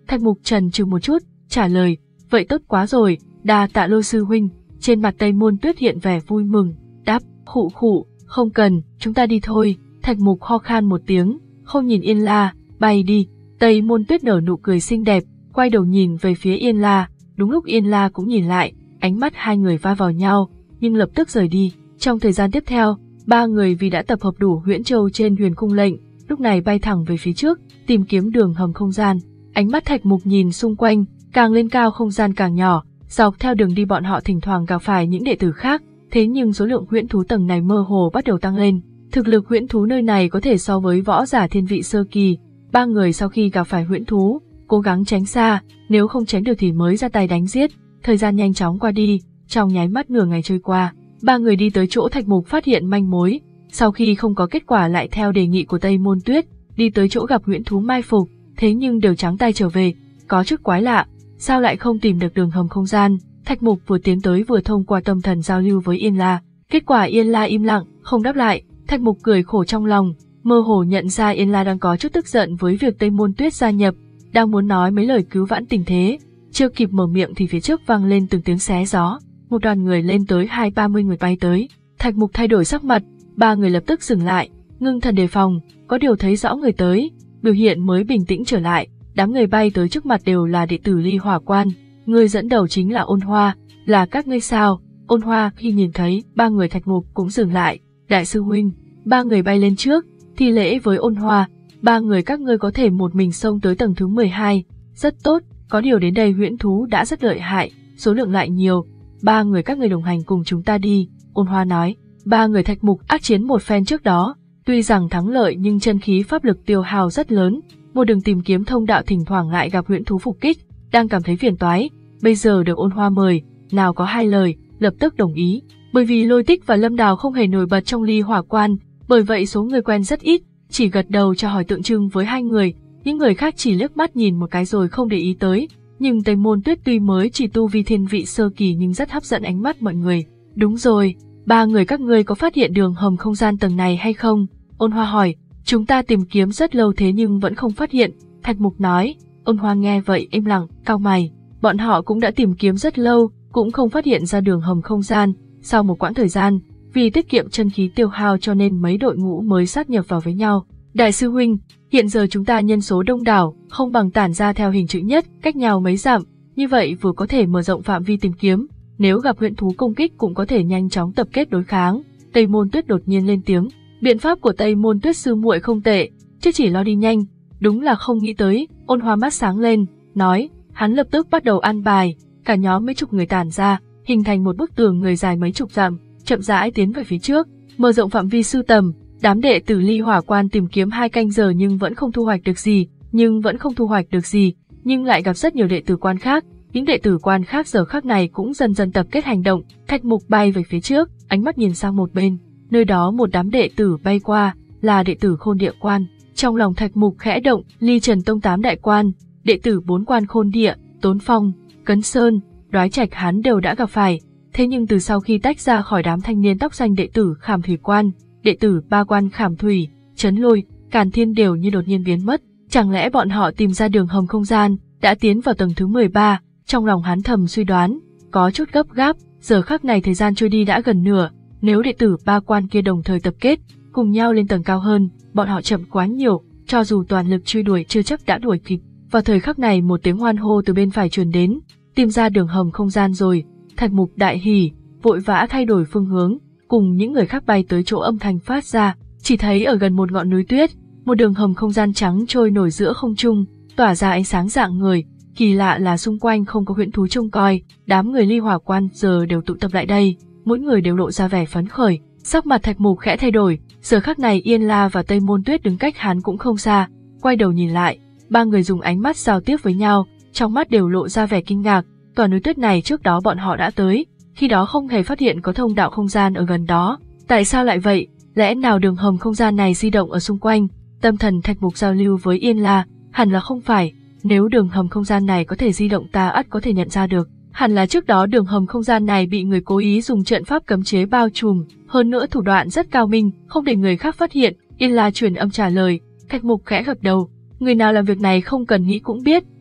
Thạch Mục trần trừ một chút, trả lời, vậy tốt quá rồi, đa tạ Lôi sư huynh. Trên mặt Tây Môn Tuyết hiện vẻ vui mừng, đáp, khụ khụ, không cần, chúng ta đi thôi. Thạch Mục ho khan một tiếng, không nhìn Yên La, bay đi. Tây Môn Tuyết nở nụ cười xinh đẹp, quay đầu nhìn về phía Yên La, đúng lúc Yên La cũng nhìn lại, ánh mắt hai người va vào nhau, nhưng lập tức rời đi. Trong thời gian tiếp theo, ba người vì đã tập hợp đủ huyễn châu trên huyền khung lệnh, lúc này bay thẳng về phía trước, tìm kiếm đường hầm không gian. Ánh mắt Thạch Mục nhìn xung quanh, càng lên cao không gian càng nhỏ, dọc theo đường đi bọn họ thỉnh thoảng gặp phải những đệ tử khác, thế nhưng số lượng huyễn thú tầng này mơ hồ bắt đầu tăng lên. Thực lực huyễn thú nơi này có thể so với võ giả thiên vị sơ kỳ. Ba người sau khi gặp phải huyễn thú, cố gắng tránh xa, nếu không tránh được thì mới ra tay đánh giết. Thời gian nhanh chóng qua đi, trong nháy mắt nửa ngày trôi qua, ba người đi tới chỗ Thạch Mục phát hiện manh mối. Sau khi không có kết quả lại theo đề nghị của Tây Môn Tuyết, đi tới chỗ gặp huyễn thú mai phục, thế nhưng đều trắng tay trở về, có chút quái lạ, sao lại không tìm được đường hầm không gian? Thạch Mục vừa tiến tới vừa thông qua tâm thần giao lưu với Yên La, kết quả Yên La im lặng, không đáp lại. Thạch Mục cười khổ trong lòng, mơ hồ nhận ra Yên La đang có chút tức giận với việc Tây Môn Tuyết gia nhập, đang muốn nói mấy lời cứu vãn tình thế, chưa kịp mở miệng thì phía trước vang lên từng tiếng xé gió, một đoàn người lên tới hai ba mươi người bay tới. Thạch Mục thay đổi sắc mặt, ba người lập tức dừng lại, ngưng thần đề phòng, có điều thấy rõ người tới, biểu hiện mới bình tĩnh trở lại. Đám người bay tới trước mặt đều là đệ tử Ly Hỏa Quan, người dẫn đầu chính là Ôn Hoa, là các ngươi sao? Ôn Hoa khi nhìn thấy ba người Thạch Mục cũng dừng lại, đại sư huynh. Ba người bay lên trước, thi lễ với Ôn Hoa, ba người các ngươi có thể một mình xông tới tầng thứ mười hai, rất tốt, có điều đến đây huyễn thú đã rất lợi hại, số lượng lại nhiều, ba người các ngươi đồng hành cùng chúng ta đi. Ôn Hoa nói, ba người Thạch Mục ác chiến một phen trước đó, tuy rằng thắng lợi nhưng chân khí pháp lực tiêu hao rất lớn, một đường tìm kiếm thông đạo thỉnh thoảng lại gặp huyễn thú phục kích, đang cảm thấy phiền toái, bây giờ được Ôn Hoa mời, nào có hai lời, lập tức đồng ý. Bởi vì Lôi Tích và Lâm Đào không hề nổi bật trong Ly Hỏa Quan, bởi vậy số người quen rất ít, chỉ gật đầu chào hỏi tượng trưng với hai người, những người khác chỉ liếc mắt nhìn một cái rồi không để ý tới. Nhưng Tây Môn Tuyết tuy mới chỉ tu vi thiên vị sơ kỳ nhưng rất hấp dẫn ánh mắt mọi người. Đúng rồi, ba người các ngươi có phát hiện đường hầm không gian tầng này hay không? Ôn Hoa hỏi, chúng ta tìm kiếm rất lâu thế nhưng vẫn không phát hiện. Thạch Mục nói. Ôn Hoa nghe vậy im lặng, cau mày, bọn họ cũng đã tìm kiếm rất lâu, cũng không phát hiện ra đường hầm không gian. Sau một quãng thời gian, vì tiết kiệm chân khí tiêu hao cho nên mấy đội ngũ mới sát nhập vào với nhau. Đại sư huynh, hiện giờ chúng ta nhân số đông đảo, không bằng tản ra theo hình chữ nhất, cách nhau mấy dặm, như vậy vừa có thể mở rộng phạm vi tìm kiếm, nếu gặp huyễn thú công kích cũng có thể nhanh chóng tập kết đối kháng. Tây Môn Tuyết đột nhiên lên tiếng, biện pháp của Tây Môn Tuyết sư muội không tệ, chứ chỉ lo đi nhanh, đúng là không nghĩ tới. Ôn Hoa mắt sáng lên, nói, hắn lập tức bắt đầu an bài, cả nhóm mấy chục người tản ra, hình thành một bức tường người dài mấy chục dặm, chậm rãi tiến về phía trước, mở rộng phạm vi sưu tầm. Đám đệ tử Ly Hỏa Quan tìm kiếm hai canh giờ nhưng vẫn không thu hoạch được gì, nhưng vẫn không thu hoạch được gì, nhưng lại gặp rất nhiều đệ tử quan khác. Những đệ tử quan khác giờ khắc này cũng dần dần tập kết hành động. Thạch Mục bay về phía trước, ánh mắt nhìn sang một bên, nơi đó một đám đệ tử bay qua, là đệ tử Khôn Địa Quan. Trong lòng Thạch Mục khẽ động, Ly Trần Tông tám đại quan, đệ tử bốn quan Khôn Địa, Tốn Phong, Cấn Sơn, Đoái Trạch hắn đều đã gặp phải. Thế nhưng từ sau khi tách ra khỏi đám thanh niên tóc xanh đệ tử Khảm Thủy Quan, đệ tử ba quan Khảm Thủy, Trấn Lôi, Càn Thiên đều như đột nhiên biến mất. Chẳng lẽ bọn họ tìm ra đường hầm không gian, đã tiến vào tầng thứ mười ba? Trong lòng hắn thầm suy đoán, có chút gấp gáp. Giờ khắc này thời gian trôi đi đã gần nửa, nếu đệ tử ba quan kia đồng thời tập kết, cùng nhau lên tầng cao hơn, bọn họ chậm quá nhiều, cho dù toàn lực truy đuổi chưa chắc đã đuổi kịp. Vào thời khắc này một tiếng hoan hô từ bên phải truyền đến, tìm ra đường hầm không gian rồi. Thạch Mục đại hỉ, vội vã thay đổi phương hướng, cùng những người khác bay tới chỗ âm thanh phát ra. Chỉ thấy ở gần một ngọn núi tuyết, một đường hầm không gian trắng trôi nổi giữa không trung, tỏa ra ánh sáng rạng người. Kỳ lạ là xung quanh không có huyễn thú trông coi, đám người Ly Hỏa Quan giờ đều tụ tập lại đây, mỗi người đều lộ ra vẻ phấn khởi. Sắc mặt Thạch Mục khẽ thay đổi, giờ khắc này Yên La và Tây Môn Tuyết đứng cách hắn cũng không xa, quay đầu nhìn lại, ba người dùng ánh mắt giao tiếp với nhau, trong mắt đều lộ ra vẻ kinh ngạc. Tòa núi tuyết này trước đó bọn họ đã tới, khi đó không hề phát hiện có thông đạo không gian ở gần đó. Tại sao lại vậy? Lẽ nào đường hầm không gian này di động ở xung quanh? Tâm thần Thạch Mục giao lưu với Yên La, hẳn là không phải. Nếu đường hầm không gian này có thể di động ta ắt có thể nhận ra được. Hẳn là trước đó đường hầm không gian này bị người cố ý dùng trận pháp cấm chế bao trùm, hơn nữa thủ đoạn rất cao minh, không để người khác phát hiện. Yên La truyền âm trả lời, Thạch Mục khẽ gật đầu. Người nào làm việc này không cần nghĩ cũng biết,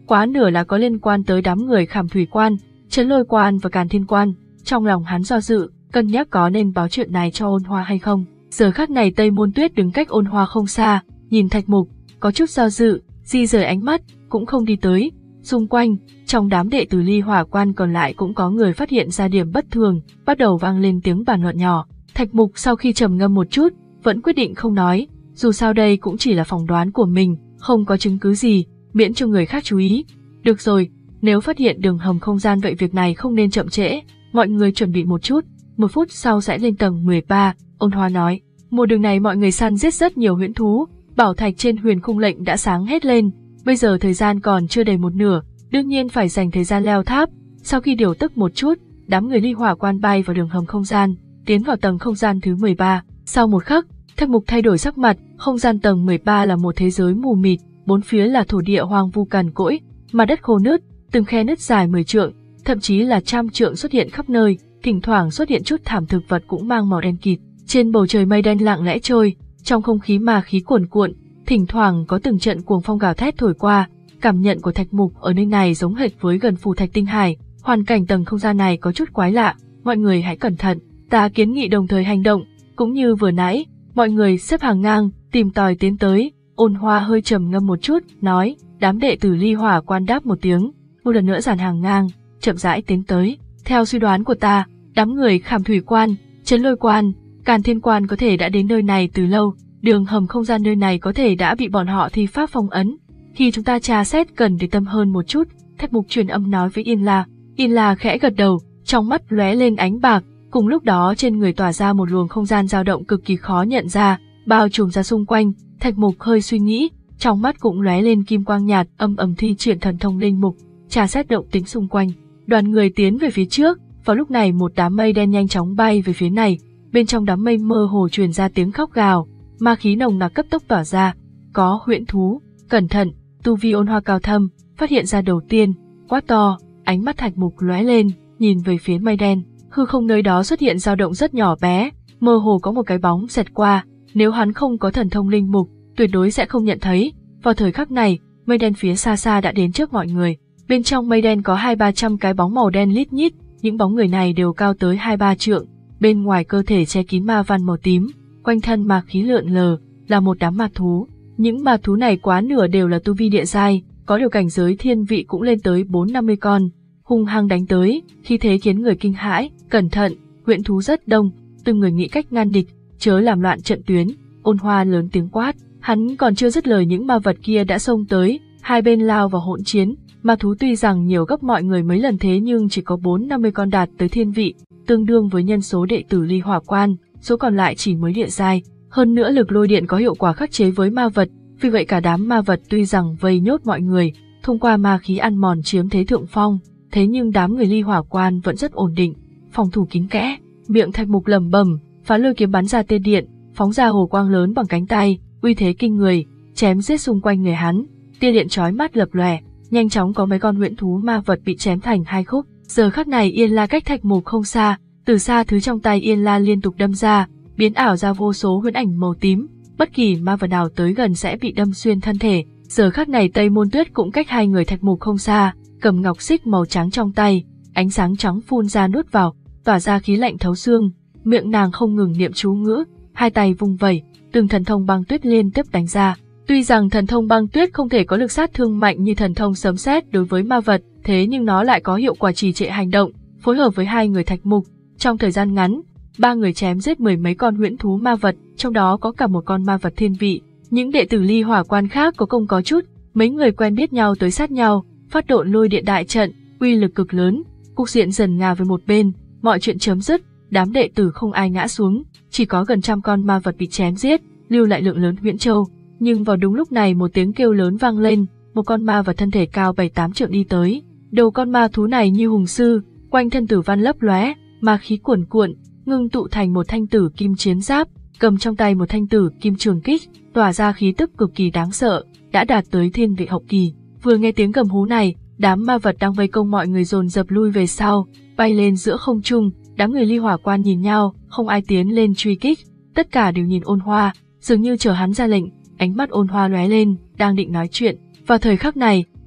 quá nửa là có liên quan tới đám người Khảm Thủy Quan, Trấn Lôi Quan và Càn Thiên Quan. Trong lòng hắn do dự, cân nhắc có nên báo chuyện này cho Ôn Hoa hay không. Giờ khắc này Tây Môn Tuyết đứng cách Ôn Hoa không xa, nhìn Thạch Mục, có chút do dự, di rời ánh mắt, cũng không đi tới. Xung quanh, trong đám đệ tử Ly Hỏa Quan còn lại cũng có người phát hiện ra điểm bất thường, bắt đầu vang lên tiếng bàn luận nhỏ. Thạch Mục sau khi trầm ngâm một chút, vẫn quyết định không nói, dù sao đây cũng chỉ là phỏng đoán của mình, không có chứng cứ gì, miễn cho người khác chú ý. Được rồi, nếu phát hiện đường hầm không gian vậy việc này không nên chậm trễ, mọi người chuẩn bị một chút, một phút sau sẽ lên tầng mười ba, Ôn Hoa nói. Một đường này mọi người săn giết rất nhiều huyễn thú, bảo thạch trên Huyền Khung lệnh đã sáng hết lên, bây giờ thời gian còn chưa đầy một nửa, đương nhiên phải dành thời gian leo tháp. Sau khi điều tức một chút, đám người Ly Hỏa Quan bay vào đường hầm không gian, tiến vào tầng không gian thứ mười ba. Sau một khắc, Thạch Mục thay đổi sắc mặt, không gian tầng mười ba là một thế giới mù mịt, bốn phía là thổ địa hoang vu cằn cỗi, mặt đất khô nứt, từng khe nứt dài mười trượng, thậm chí là trăm trượng xuất hiện khắp nơi, thỉnh thoảng xuất hiện chút thảm thực vật cũng mang màu đen kịt. Trên bầu trời mây đen lặng lẽ trôi, trong không khí ma khí cuồn cuộn, thỉnh thoảng có từng trận cuồng phong gào thét thổi qua. Cảm nhận của Thạch Mục ở nơi này giống hệt với gần Phù Thạch Tinh Hải, hoàn cảnh tầng không gian này có chút quái lạ, mọi người hãy cẩn thận. Ta kiến nghị đồng thời hành động, cũng như vừa nãy, mọi người xếp hàng ngang, tìm tòi tiến tới. Ôn Hoa hơi trầm ngâm một chút, nói. Đám đệ tử Ly Hỏa Quan đáp một tiếng, một lần nữa dàn hàng ngang, chậm rãi tiến tới. Theo suy đoán của ta, đám người Khảm Thủy Quan, Trấn Lôi Quan, Càn Thiên Quan có thể đã đến nơi này từ lâu, đường hầm không gian nơi này có thể đã bị bọn họ thi pháp phong ấn. Khi chúng ta tra xét cần để tâm hơn một chút, Thạch Mục truyền âm nói với Yên La. Yên La khẽ gật đầu, trong mắt lóe lên ánh bạc, cùng lúc đó trên người tỏa ra một luồng không gian dao động cực kỳ khó nhận ra, bao trùm ra xung quanh. Thạch Mục hơi suy nghĩ, trong mắt cũng lóe lên kim quang nhạt, âm ầm thi triển thần thông linh mục, tra xét động tĩnh xung quanh. Đoàn người tiến về phía trước, vào lúc này một đám mây đen nhanh chóng bay về phía này, bên trong đám mây mơ hồ truyền ra tiếng khóc gào, ma khí nồng nặc cấp tốc tỏa ra. Có huyễn thú, cẩn thận. Tu vi Ôn Hoa cao thâm, phát hiện ra đầu tiên, quát to, ánh mắt Thạch Mục lóe lên, nhìn về phía mây đen, hư không nơi đó xuất hiện dao động rất nhỏ bé, mơ hồ có một cái bóng xẹt qua, nếu hắn không có thần thông linh mục, tuyệt đối sẽ không nhận thấy. Vào thời khắc này, mây đen phía xa xa đã đến trước mọi người, bên trong mây đen có hai ba trăm cái bóng màu đen lít nhít, những bóng người này đều cao tới hai ba trượng, bên ngoài cơ thể che kín ma văn màu tím, quanh thân ma khí lượn lờ, là một đám ma thú. Những ma thú này quá nửa đều là tu vi địa giai, có điều cảnh giới thiên vị cũng lên tới bốn năm mươi con, hung hăng đánh tới, khi thế khiến người kinh hãi. Cẩn thận, huyễn thú rất đông, từng người nghĩ cách ngăn địch, chớ làm loạn trận tuyến. Ôn Hoa lớn tiếng quát, hắn còn chưa dứt lời những ma vật kia đã xông tới, hai bên lao vào hỗn chiến. Ma thú tuy rằng nhiều gấp mọi người mấy lần thế nhưng chỉ có bốn năm mươi con đạt tới thiên vị, tương đương với nhân số đệ tử Ly Hỏa Quan, số còn lại chỉ mới địa giai. Hơn nữa lực lôi điện có hiệu quả khắc chế với ma vật, vì vậy cả đám ma vật tuy rằng vây nhốt mọi người, thông qua ma khí ăn mòn chiếm thế thượng phong, thế nhưng đám người Ly Hỏa Quan vẫn rất ổn định, phòng thủ kín kẽ. Miệng Thạch Mục lẩm bẩm, phá lôi kiếm bắn ra tia điện, phóng ra hồ quang lớn bằng cánh tay, uy thế kinh người, chém giết xung quanh người hắn. Tia điện chói mắt lập lòe, nhanh chóng có mấy con huyễn thú ma vật bị chém thành hai khúc. Giờ khắc này Yên La cách Thạch Mục không xa, từ xa thứ trong tay Yên La liên tục đâm ra, biến ảo ra vô số huyễn ảnh màu tím, bất kỳ ma vật nào tới gần sẽ bị đâm xuyên thân thể. Giờ khắc này Tây Môn Tuyết cũng cách hai người Thạch Mục không xa, cầm ngọc xích màu trắng trong tay, ánh sáng trắng phun ra nuốt vào, tỏa ra khí lạnh thấu xương, miệng nàng không ngừng niệm chú ngữ, hai tay vung vẩy, từng thần thông băng tuyết liên tiếp đánh ra. Tuy rằng thần thông băng tuyết không thể có lực sát thương mạnh như thần thông sấm sét đối với ma vật, thế nhưng nó lại có hiệu quả trì trệ hành động, phối hợp với hai người Thạch Mục, trong thời gian ngắn, ba người chém giết mười mấy con huyễn thú ma vật, trong đó có cả một con ma vật thiên vị. Những đệ tử Ly Hỏa Quan khác có công có chút, mấy người quen biết nhau tới sát nhau, phát động lôi điện đại trận, uy lực cực lớn, cục diện dần ngả về một bên, mọi chuyện chấm dứt, đám đệ tử không ai ngã xuống, chỉ có gần trăm con ma vật bị chém giết, lưu lại lượng lớn huyễn châu. Nhưng vào đúng lúc này một tiếng kêu lớn vang lên, một con ma vật thân thể cao bảy tám trượng đi tới. Đầu con ma thú này như hùng sư, quanh thân tử văn lấp lóe, ma khí cuồn cuộn, ngưng tụ thành một thanh tử kim chiến giáp, cầm trong tay một thanh tử kim trường kích, tỏa ra khí tức cực kỳ đáng sợ, đã đạt tới thiên vị hậu kỳ. Vừa nghe tiếng gầm hú này, đám ma vật đang vây công mọi người dồn dập lui về sau, bay lên giữa không trung. Đám người Ly Hỏa Quan nhìn nhau, không ai tiến lên truy kích, tất cả đều nhìn Ôn Hoa, dường như chờ hắn ra lệnh. Ánh mắt Ôn Hoa lóe lên, đang định nói chuyện. Vào thời khắc này,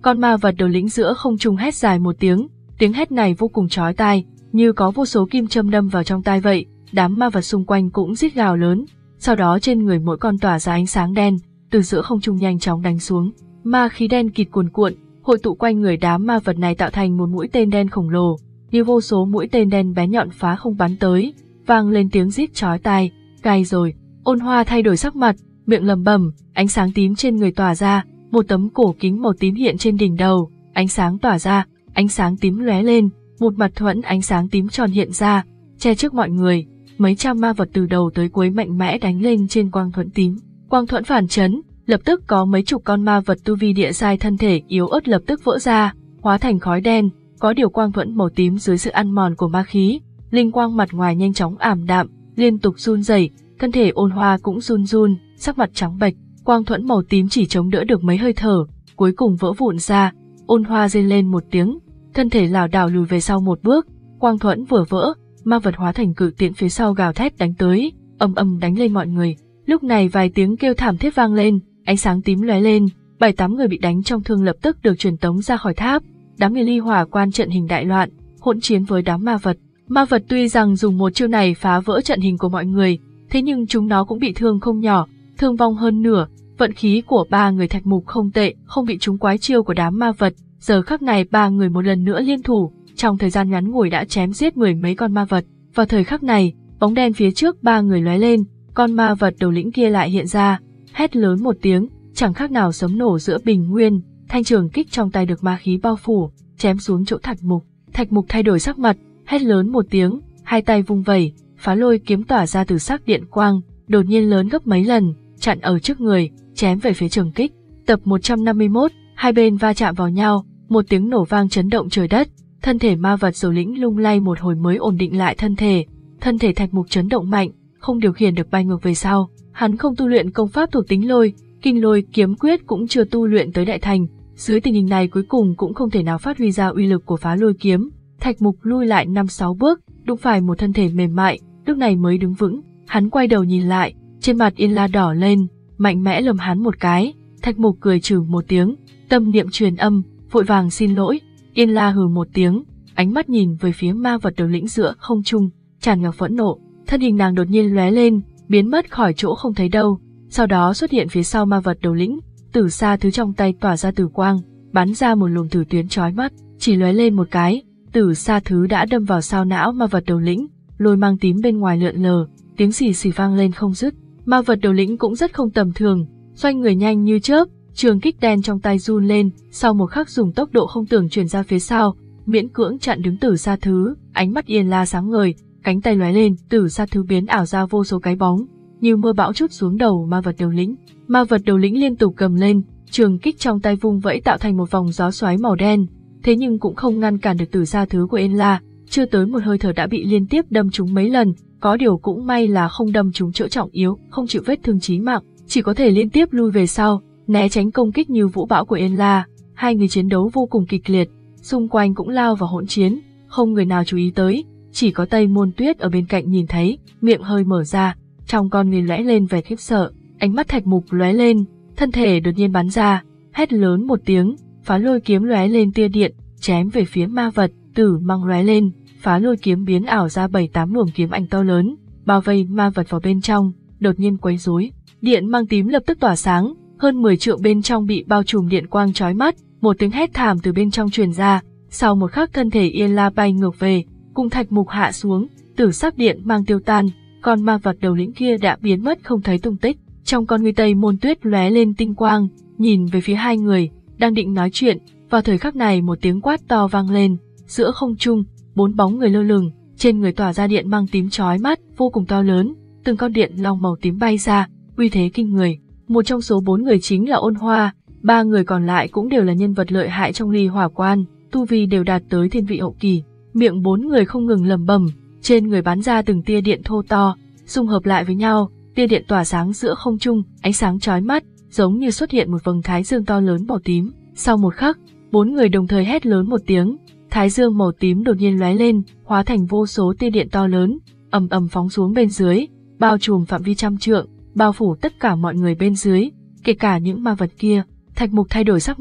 Con ma vật đầu lĩnh giữa không trung hét dài một tiếng, tiếng hét này vô cùng chói tai, như có vô số kim châm đâm vào trong tai vậy. Đám ma vật xung quanh cũng rít gào lớn, sau đó trên người mỗi con tỏa ra ánh sáng đen, từ giữa không trung nhanh chóng đánh xuống. Ma khí đen kịt cuồn cuộn, hội tụ quanh người đám ma vật này tạo thành một mũi tên đen khổng lồ, như vô số mũi tên đen bé nhọn phá không bắn tới, vang lên tiếng rít chói tai. Cay rồi. Ôn Hoa thay đổi sắc mặt, miệng lẩm bẩm, ánh sáng tím trên người tỏa ra, một tấm cổ kính màu tím hiện trên đỉnh đầu, ánh sáng tỏa ra, ánh sáng tím lóe lên, một mặt thuẫn ánh sáng tím tròn hiện ra, che trước mọi người. Mấy trăm ma vật từ đầu tới cuối mạnh mẽ đánh lên trên quang thuẫn tím. Quang thuẫn phản chấn, lập tức có mấy chục con ma vật tu vi địa giai thân thể yếu ớt lập tức vỡ ra, hóa thành khói đen. Có điều quang thuẫn màu tím dưới sự ăn mòn của ma khí, linh quang mặt ngoài nhanh chóng ảm đạm, liên tục run rẩy, thân thể Ôn Hoa cũng run run, sắc mặt trắng bệch. Quang thuẫn màu tím chỉ chống đỡ được mấy hơi thở, cuối cùng vỡ vụn ra. Ôn Hoa rên lên một tiếng, thân thể lảo đảo lùi về sau một bước. Quang thuẫn vừa vỡ, ma vật hóa thành cự tiễn phía sau gào thét đánh tới, ầm ầm đánh lên mọi người. Lúc này vài tiếng kêu thảm thiết vang lên, ánh sáng tím lóe lên, bảy tám người bị đánh trong thương lập tức được truyền tống ra khỏi tháp. Đám người Ly Hỏa Quan trận hình đại loạn, hỗn chiến với đám ma vật. Ma vật tuy rằng dùng một chiêu này phá vỡ trận hình của mọi người, thế nhưng chúng nó cũng bị thương không nhỏ, thương vong hơn nửa. Vận khí của ba người Thạch Mục không tệ, không bị trúng quái chiêu của đám ma vật. Giờ khắc này ba người một lần nữa liên thủ, trong thời gian ngắn ngủi đã chém giết mười mấy con ma vật. Vào thời khắc này, bóng đen phía trước ba người lóe lên, con ma vật đầu lĩnh kia lại hiện ra, hét lớn một tiếng, chẳng khác nào sấm nổ giữa bình nguyên. Thanh trường kích trong tay được ma khí bao phủ, chém xuống chỗ Thạch Mục. Thạch Mục thay đổi sắc mặt, hét lớn một tiếng, hai tay vung vẩy, phá lôi kiếm tỏa ra từ sắc điện quang, đột nhiên lớn gấp mấy lần, chặn ở trước người, chém về phía trường kích. Tập một trăm năm mươi mốt, hai bên va chạm vào nhau, một tiếng nổ vang chấn động trời đất, thân thể ma vật đầu lĩnh lung lay một hồi mới ổn định lại thân thể. Thân thể Thạch Mục chấn động mạnh, không điều khiển được bay ngược về sau. Hắn không tu luyện công pháp thuộc tính lôi, kinh lôi kiếm quyết cũng chưa tu luyện tới đại thành. Dưới tình hình này cuối cùng cũng không thể nào phát huy ra uy lực của phá lôi kiếm. Thạch Mục lui lại năm sáu bước, đụng phải một thân thể mềm mại, lúc này mới đứng vững. Hắn quay đầu nhìn lại, trên mặt Yên La đỏ lên, mạnh mẽ lườm hắn một cái. Thạch Mục cười trừ một tiếng, tâm niệm truyền âm, vội vàng xin lỗi. Yên La hừ một tiếng, ánh mắt nhìn về phía ma vật đầu lĩnh giữa không trung, tràn ngập phẫn nộ. Thân hình nàng đột nhiên lóe lên, biến mất khỏi chỗ không thấy đâu, sau đó xuất hiện phía sau ma vật đầu lĩnh. Tử Sa Thứ trong tay tỏa ra tử quang, bắn ra một luồng tử tuyến chói mắt, chỉ lóe lên một cái, Tử Sa Thứ đã đâm vào sao não ma vật đầu lĩnh, lôi mang tím bên ngoài lượn lờ, tiếng xì xì vang lên không dứt. Ma vật đầu lĩnh cũng rất không tầm thường, xoay người nhanh như chớp, trường kích đen trong tay run lên, sau một khắc dùng tốc độ không tưởng truyền ra phía sau, miễn cưỡng chặn đứng Tử Sa Thứ. Ánh mắt Yên La sáng ngời, cánh tay lóe lên, Tử Sa Thứ biến ảo ra vô số cái bóng, như mưa bão trút xuống đầu ma vật đầu lĩnh. Ma vật đầu lĩnh liên tục cầm lên, trường kích trong tay vung vẫy tạo thành một vòng gió xoáy màu đen, thế nhưng cũng không ngăn cản được Tử Sa Thứ của Yên La, chưa tới một hơi thở đã bị liên tiếp đâm trúng mấy lần, có điều cũng may là không đâm trúng chỗ trọng yếu, không chịu vết thương chí mạng, chỉ có thể liên tiếp lui về sau, né tránh công kích như vũ bão của Yên La. Hai người chiến đấu vô cùng kịch liệt, xung quanh cũng lao vào hỗn chiến, không người nào chú ý tới, chỉ có Tây Môn Tuyết ở bên cạnh nhìn thấy, miệng hơi mở ra, trong con người lóe lên vẻ khiếp sợ. Ánh mắt Thạch Mục lóe lên, thân thể đột nhiên bắn ra, hét lớn một tiếng, phá lôi kiếm lóe lên tia điện, chém về phía ma vật. Tử mang lóe lên, phá lôi kiếm biến ảo ra bảy tám luồng kiếm ảnh to lớn, bao vây ma vật vào bên trong, đột nhiên quấy rối. Điện mang tím lập tức tỏa sáng, hơn mười trượng bên trong bị bao trùm điện quang chói mắt, một tiếng hét thảm từ bên trong truyền ra. Sau một khắc thân thể Yên La bay ngược về, cùng Thạch Mục hạ xuống, tử sắc điện mang tiêu tan, con ma vật đầu lĩnh kia đã biến mất không thấy tung tích. Trong con ngươi Tây Môn Tuyết lóe lên tinh quang, nhìn về phía hai người, đang định nói chuyện, vào thời khắc này một tiếng quát to vang lên, giữa không trung, bốn bóng người lơ lửng, trên người tỏa ra điện mang tím chói mắt, vô cùng to lớn, từng con điện long màu tím bay ra, uy thế kinh người. Một trong số bốn người chính là Ôn Hoa, ba người còn lại cũng đều là nhân vật lợi hại trong Ly Hỏa Quan, tu vi đều đạt tới thiên vị hậu kỳ. Miệng bốn người không ngừng lẩm bẩm, trên người bắn ra từng tia điện thô to, xung hợp lại với nhau. Tia điện tỏa sáng giữa không trung, ánh sáng chói mắt, giống như xuất hiện một vầng thái dương to lớn màu tím. Sau một khắc, bốn người đồng thời hét lớn một tiếng, thái dương màu tím đột nhiên lóe lên, hóa thành vô số tia điện to lớn, ầm ầm phóng xuống bên dưới, bao trùm phạm vi trăm trượng, bao phủ tất cả mọi người bên dưới, kể cả những ma vật kia. Thạch Mục thay đổi sắc mặt,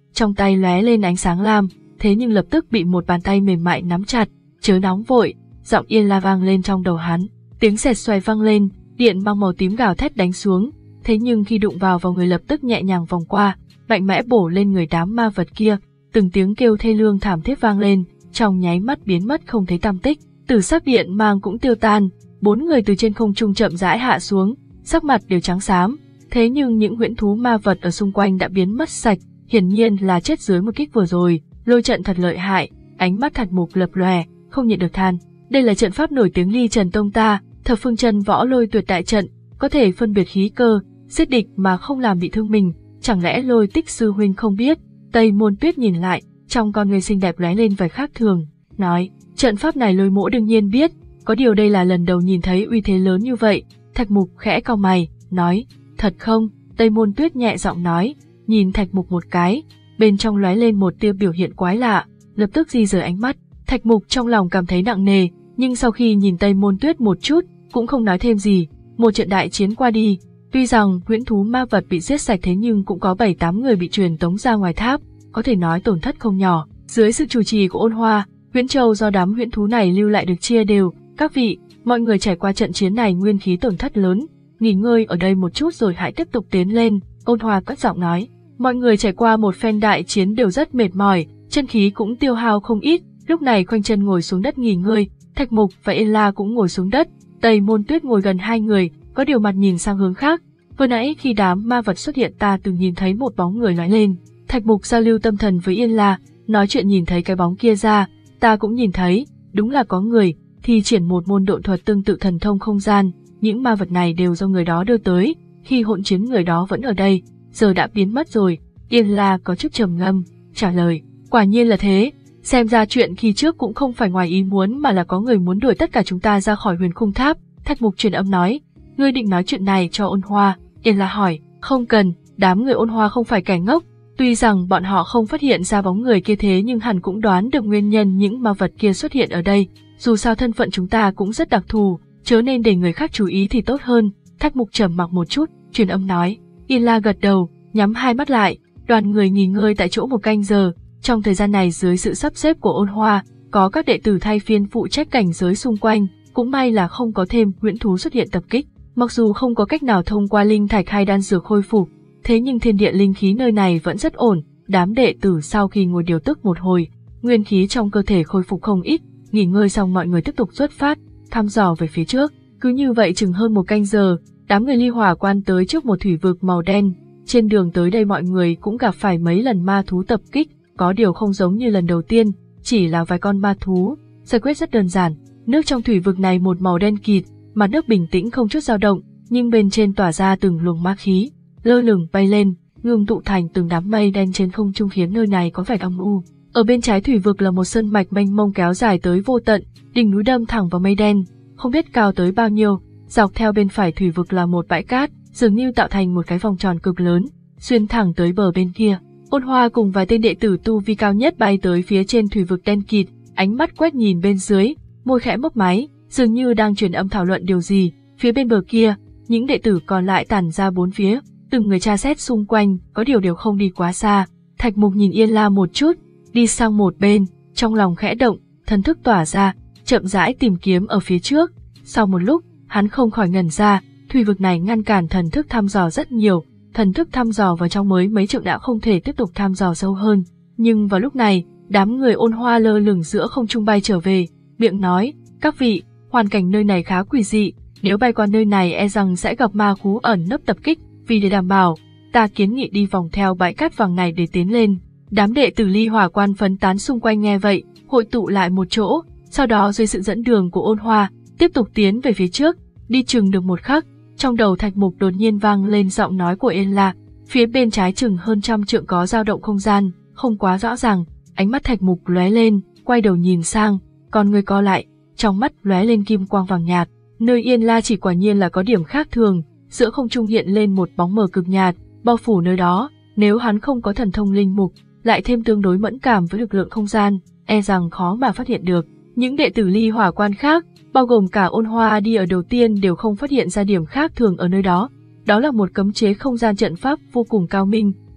trong tay lóe lên ánh sáng lam, thế nhưng lập tức bị một bàn tay mềm mại nắm chặt. Chớ nóng vội, giọng Yên La vang lên trong đầu hắn, tiếng xẹt xoay vang lên, điện băng màu tím gào thét đánh xuống, thế nhưng khi đụng vào vào người lập tức nhẹ nhàng vòng qua, mạnh mẽ bổ lên người đám ma vật kia, từng tiếng kêu thê lương thảm thiết vang lên, trong nháy mắt biến mất không thấy tăm tích. Tử sắc điện mang cũng tiêu tan, bốn người từ trên không trung chậm rãi hạ xuống, sắc mặt đều trắng xám, thế nhưng những huyễn thú ma vật ở xung quanh đã biến mất sạch, hiển nhiên là chết dưới một kích vừa rồi. Lôi trận thật lợi hại, ánh mắt Thạch Mục lập lòe, không nhịn được than, đây là trận pháp nổi tiếng Ly Trần Tông ta, Thập Phương Chân Võ Lôi Tuyệt Đại Trận, có thể phân biệt khí cơ, giết địch mà không làm bị thương mình, chẳng lẽ Lôi Tích sư huynh không biết? Tây Môn Tuyết nhìn lại, trong con người xinh đẹp lóe lên vẻ khác thường, nói, trận pháp này Lôi Mỗ đương nhiên biết, có điều đây là lần đầu nhìn thấy uy thế lớn như vậy. Thạch Mục khẽ cau mày, nói, thật không? Tây Môn Tuyết nhẹ giọng nói, nhìn Thạch Mục một cái, bên trong lóe lên một tia biểu hiện quái lạ, lập tức di rời ánh mắt. Thạch Mục trong lòng cảm thấy nặng nề, nhưng sau khi nhìn Tây Môn Tuyết một chút, cũng không nói thêm gì. Một trận đại chiến qua đi, tuy rằng huyễn thú ma vật bị giết sạch thế nhưng cũng có bảy tám người bị truyền tống ra ngoài tháp, có thể nói tổn thất không nhỏ. Dưới sự chủ trì của Ôn Hoa, Huyễn Châu do đám huyễn thú này lưu lại được chia đều. Các vị, mọi người trải qua trận chiến này nguyên khí tổn thất lớn, nghỉ ngơi ở đây một chút rồi hãy tiếp tục tiến lên. Ôn Hoa cất giọng nói, mọi người trải qua một phen đại chiến đều rất mệt mỏi, chân khí cũng tiêu hao không ít. Lúc này khoanh chân ngồi xuống đất nghỉ ngơi, Thạch Mục và Yên La cũng ngồi xuống đất, Tây Môn Tuyết ngồi gần hai người, có điều mặt nhìn sang hướng khác. Vừa nãy khi đám ma vật xuất hiện ta từng nhìn thấy một bóng người lóe lên. Thạch Mục giao lưu tâm thần với Yên La, nói chuyện nhìn thấy cái bóng kia ra, ta cũng nhìn thấy, đúng là có người thi triển một môn độn thuật tương tự thần thông không gian, những ma vật này đều do người đó đưa tới, khi hỗn chiến người đó vẫn ở đây, giờ đã biến mất rồi. Yên La có chút trầm ngâm, trả lời, quả nhiên là thế, xem ra chuyện khi trước cũng không phải ngoài ý muốn mà là có người muốn đuổi tất cả chúng ta ra khỏi Huyền Khung Tháp. Thạch Mục truyền âm nói, ngươi định nói chuyện này cho Ôn Hoa? Yên La hỏi, không cần, đám người Ôn Hoa không phải kẻ ngốc, tuy rằng bọn họ không phát hiện ra bóng người kia thế nhưng hẳn cũng đoán được nguyên nhân những ma vật kia xuất hiện ở đây, dù sao thân phận chúng ta cũng rất đặc thù, chớ nên để người khác chú ý thì tốt hơn. Thạch Mục trầm mặc một chút, truyền âm nói. Yên La gật đầu, nhắm hai mắt lại, đoàn người nghỉ ngơi tại chỗ một canh giờ. Trong thời gian này dưới sự sắp xếp của Ôn Hoa, có các đệ tử thay phiên phụ trách cảnh giới xung quanh, cũng may là không có thêm huyễn thú xuất hiện tập kích. Mặc dù không có cách nào thông qua linh thạch hay đan dược khôi phục, thế nhưng thiên địa linh khí nơi này vẫn rất ổn. Đám đệ tử sau khi ngồi điều tức một hồi, nguyên khí trong cơ thể khôi phục không ít, nghỉ ngơi xong mọi người tiếp tục xuất phát, thăm dò về phía trước. Cứ như vậy chừng hơn một canh giờ, đám người Ly Hỏa Quan tới trước một thủy vực màu đen. Trên đường tới đây mọi người cũng gặp phải mấy lần ma thú tập kích, có điều không giống như lần đầu tiên, chỉ là vài con ma thú, giải quyết rất đơn giản. Nước trong thủy vực này một màu đen kịt, mặt nước bình tĩnh không chút dao động, nhưng bên trên tỏa ra từng luồng ma khí, lơ lửng bay lên, ngưng tụ thành từng đám mây đen trên không trung khiến nơi này có vẻ âm u. Ở bên trái thủy vực là một sơn mạch mênh mông kéo dài tới vô tận, đỉnh núi đâm thẳng vào mây đen, không biết cao tới bao nhiêu. Dọc theo bên phải thủy vực là một bãi cát, dường như tạo thành một cái vòng tròn cực lớn, xuyên thẳng tới bờ bên kia. Ôn Hoa cùng vài tên đệ tử tu vi cao nhất bay tới phía trên thủy vực đen kịt, ánh mắt quét nhìn bên dưới, môi khẽ mấp máy, dường như đang truyền âm thảo luận điều gì. Phía bên bờ kia, những đệ tử còn lại tản ra bốn phía, từng người tra xét xung quanh, có điều đều không đi quá xa. Thạch Mục nhìn Yên La một chút, đi sang một bên, trong lòng khẽ động, thần thức tỏa ra, chậm rãi tìm kiếm ở phía trước. Sau một lúc, hắn không khỏi ngẩn ra, thủy vực này ngăn cản thần thức thăm dò rất nhiều, thần thức thăm dò vào trong mới mấy trượng đã không thể tiếp tục thăm dò sâu hơn. Nhưng vào lúc này, đám người Ôn Hoa lơ lửng giữa không trung bay trở về, miệng nói, các vị, hoàn cảnh nơi này khá quỷ dị, nếu bay qua nơi này e rằng sẽ gặp ma thú ẩn nấp tập kích, vì để đảm bảo, ta kiến nghị đi vòng theo bãi cát vàng này để tiến lên. Đám đệ tử Ly Hỏa Quan phấn tán xung quanh nghe vậy, hội tụ lại một chỗ, sau đó dưới sự dẫn đường của Ôn Hoa, tiếp tục tiến về phía trước. Đi chừng được một khắc, trong đầu Thạch Mục đột nhiên vang lên giọng nói của Yên La, phía bên trái chừng hơn trăm trượng có dao động không gian, không quá rõ ràng. Ánh mắt Thạch Mục lóe lên, quay đầu nhìn sang, con người co lại, trong mắt lóe lên kim quang vàng nhạt. Nơi Yên La chỉ quả nhiên là có điểm khác thường, giữa không trung hiện lên một bóng mờ cực nhạt, bao phủ nơi đó. Nếu hắn không có thần thông linh mục, lại thêm tương đối mẫn cảm với lực lượng không gian, e rằng khó mà phát hiện được. Những đệ tử Ly Hỏa Quan khác, bao gồm cả Ôn Hoa đi ở đầu tiên đều không phát hiện ra điểm khác thường ở nơi đó. Đó là một cấm chế không gian trận pháp vô cùng cao minh,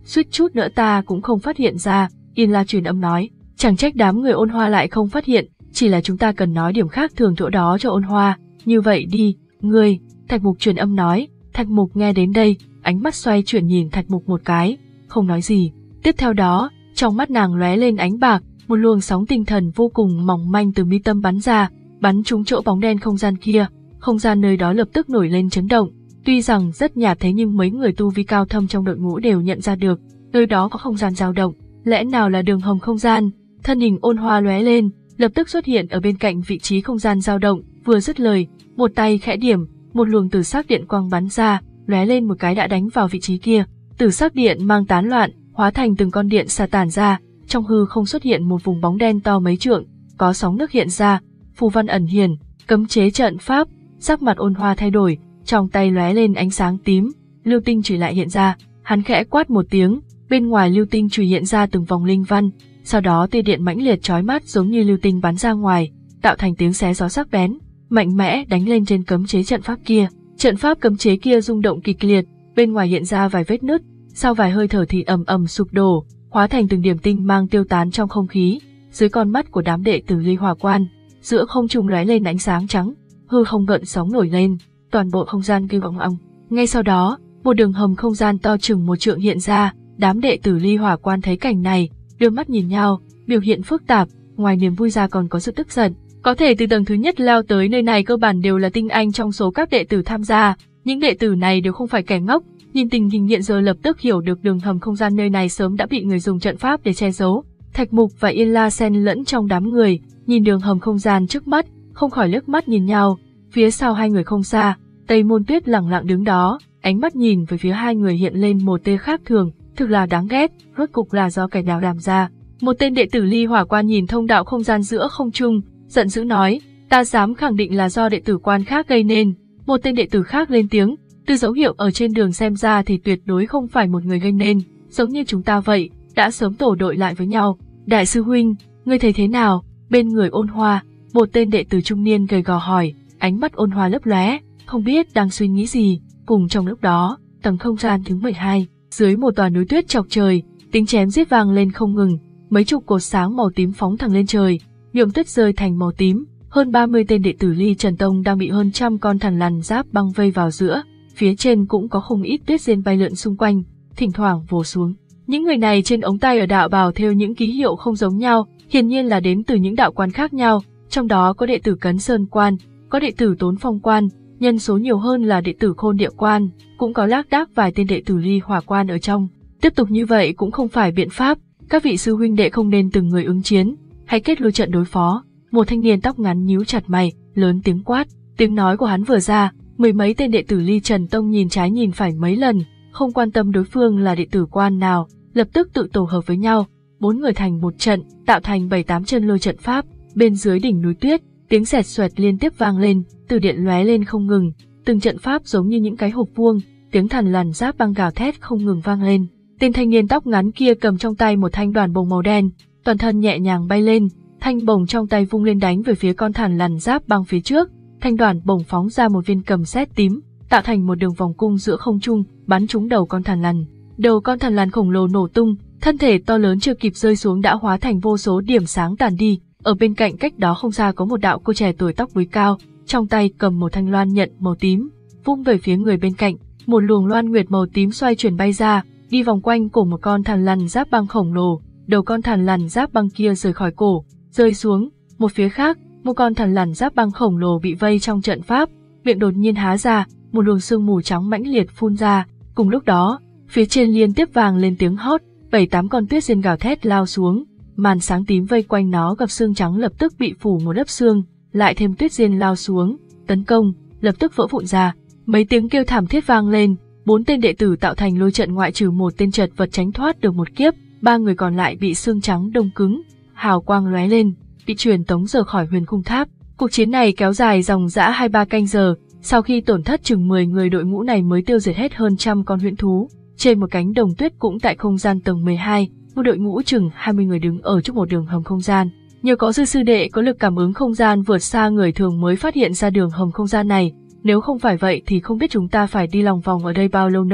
suýt chút nữa ta cũng không phát hiện ra, Yên La truyền âm nói. Chẳng trách đám người Ôn Hoa lại không phát hiện, chỉ là chúng ta cần nói điểm khác thường chỗ đó cho Ôn Hoa. Như vậy đi, ngươi, Thạch Mục truyền âm nói. Thạch Mục nghe đến đây, ánh mắt xoay chuyển nhìn Thạch Mục một cái, không nói gì. Tiếp theo đó, trong mắt nàng lóe lên ánh bạc, một luồng sóng tinh thần vô cùng mỏng manh từ mi tâm bắn ra, bắn trúng chỗ bóng đen không gian kia. Không gian nơi đó lập tức nổi lên chấn động. Tuy rằng rất nhạt thế nhưng mấy người tu vi cao thâm trong đội ngũ đều nhận ra được, nơi đó có không gian dao động. Lẽ nào là đường hầm không gian? Thân hình Ôn Hoa lóe lên, lập tức xuất hiện ở bên cạnh vị trí không gian dao động. Vừa dứt lời, một tay khẽ điểm, một luồng tử sắc điện quang bắn ra, lóe lên một cái đã đánh vào vị trí kia. Tử sắc điện mang tán loạn, hóa thành từng con điện xà tản ra. Trong hư không xuất hiện một vùng bóng đen to mấy trượng, có sóng nước hiện ra, phù văn ẩn hiển, cấm chế trận pháp. Sắc mặt Ôn Hoa thay đổi, trong tay lóe lên ánh sáng tím, lưu tinh chùy lại hiện ra. Hắn khẽ quát một tiếng, bên ngoài lưu tinh chùy hiện ra từng vòng linh văn, sau đó tia điện mãnh liệt chói mắt giống như lưu tinh bắn ra ngoài, tạo thành tiếng xé gió sắc bén, mạnh mẽ đánh lên trên cấm chế trận pháp kia. Trận pháp cấm chế kia rung động kịch liệt, bên ngoài hiện ra vài vết nứt, sau vài hơi thở thì ầm ầm sụp đổ, hóa thành từng điểm tinh mang tiêu tán trong không khí. Dưới con mắt của đám đệ tử Ly Hỏa Quan, giữa không trung lóe lên ánh sáng trắng, hư không gợn sóng nổi lên, toàn bộ không gian kêu ong ong. Ngay sau đó, một đường hầm không gian to chừng một trượng hiện ra. Đám đệ tử Ly Hỏa Quan thấy cảnh này, đưa mắt nhìn nhau, biểu hiện phức tạp, ngoài niềm vui ra còn có sự tức giận. Có thể từ tầng thứ nhất leo tới nơi này cơ bản đều là tinh anh trong số các đệ tử tham gia, những đệ tử này đều không phải kẻ ngốc, nhìn tình hình hiện giờ lập tức hiểu được đường hầm không gian nơi này sớm đã bị người dùng trận pháp để che giấu. Thạch Mục và Yên La xen lẫn trong đám người, nhìn đường hầm không gian trước mắt, không khỏi liếc mắt nhìn nhau. Phía sau hai người không xa, Tây Môn Tuyết lẳng lặng đứng đó, ánh mắt nhìn về phía hai người hiện lên một tia khác thường, thực là đáng ghét, rốt cục là do kẻ nào làm ra. Một tên đệ tử Ly Hỏa Quan nhìn thông đạo không gian giữa không trung, giận dữ nói, ta dám khẳng định là do đệ tử Quan khác gây nên. Một tên đệ tử khác lên tiếng, từ dấu hiệu ở trên đường xem ra thì tuyệt đối không phải một người gây nên, giống như chúng ta vậy, đã sớm tổ đội lại với nhau. Đại sư huynh, ngươi thấy thế nào? Bên người Ôn Hoa, một tên đệ tử trung niên gầy gò hỏi, ánh mắt Ôn Hoa lấp lóe, không biết đang suy nghĩ gì. Cùng trong lúc đó, tầng không gian thứ mười hai, dưới một tòa núi tuyết chọc trời, tiếng chém giết vang lên không ngừng, mấy chục cột sáng màu tím phóng thẳng lên trời, nhuộm tuyết rơi thành màu tím. Hơn ba mươi tên đệ tử Ly Trần Tông đang bị hơn trăm con thằn lằn giáp băng vây vào giữa, phía trên cũng có không ít tuyết diên bay lượn xung quanh, thỉnh thoảng vồ xuống. Những người này trên ống tay ở đạo bào thêu những ký hiệu không giống nhau, hiển nhiên là đến từ những đạo quan khác nhau, trong đó có đệ tử Cấn Sơn Quan, có đệ tử Tốn Phong Quan, nhân số nhiều hơn là đệ tử Khôn Địa Quan, cũng có lác đác vài tên đệ tử Ly Hỏa Quan ở trong. Tiếp tục như vậy cũng không phải biện pháp, các vị sư huynh đệ không nên từng người ứng chiến, hãy kết lôi trận đối phó. Một thanh niên tóc ngắn nhíu chặt mày, lớn tiếng quát. Tiếng nói của hắn vừa ra, mười mấy tên đệ tử Ly Trần Tông nhìn trái nhìn phải mấy lần, không quan tâm đối phương là đệ tử quan nào, lập tức tự tổ hợp với nhau, bốn người thành một trận, tạo thành bảy tám chân lôi trận pháp. Bên dưới đỉnh núi tuyết, tiếng xẹt xoẹt liên tiếp vang lên, từ điện lóe lên không ngừng, từng trận pháp giống như những cái hộp vuông, tiếng thằn lằn giáp băng gào thét không ngừng vang lên. Tên thanh niên tóc ngắn kia cầm trong tay một thanh đoàn bồng màu đen, toàn thân nhẹ nhàng bay lên, thanh bồng trong tay vung lên đánh về phía con thằn lằn giáp băng phía trước. Thanh đoàn bồng phóng ra một viên cầm sét tím, tạo thành một đường vòng cung giữa không trung, bắn trúng đầu con thằn lằn. Đầu con thằn lằn khổng lồ nổ tung, thân thể to lớn chưa kịp rơi xuống đã hóa thành vô số điểm sáng tàn đi. Ở bên cạnh cách đó không xa có một đạo cô trẻ tuổi tóc búi cao, trong tay cầm một thanh loan nhận màu tím, vung về phía người bên cạnh. Một luồng loan nguyệt màu tím xoay chuyển bay ra, đi vòng quanh cổ một con thằn lằn giáp băng khổng lồ. Đầu con thằn lằn giáp băng kia rời khỏi cổ, rơi xuống. Một phía khác, một con thằn lằn giáp băng khổng lồ bị vây trong trận pháp, miệng đột nhiên há ra, một luồng sương mù trắng mãnh liệt phun ra. Cùng lúc đó, phía trên liên tiếp vang lên tiếng hót, bảy tám con tuyết diên gào thét lao xuống, màn sáng tím vây quanh nó gặp xương trắng lập tức bị phủ một lớp xương, lại thêm tuyết diên lao xuống, tấn công, lập tức vỡ vụn ra. Mấy tiếng kêu thảm thiết vang lên, bốn tên đệ tử tạo thành lôi trận ngoại trừ một tên chật vật tránh thoát được một kiếp, ba người còn lại bị xương trắng đông cứng, hào quang lóe lên, bị truyền tống rời khỏi huyền khung tháp. Cuộc chiến này kéo dài dòng dã hai ba canh giờ, sau khi tổn thất chừng mười người đội ngũ này mới tiêu diệt hết hơn trăm con huyễn thú. Trên một cánh đồng tuyết cũng tại không gian tầng mười hai, một đội ngũ chừng hai mươi người đứng ở trước một đường hầm không gian. Nhờ có Dư sư đệ có lực cảm ứng không gian vượt xa người thường mới phát hiện ra đường hầm không gian này, nếu không phải vậy thì không biết chúng ta phải đi lòng vòng ở đây bao lâu nữa.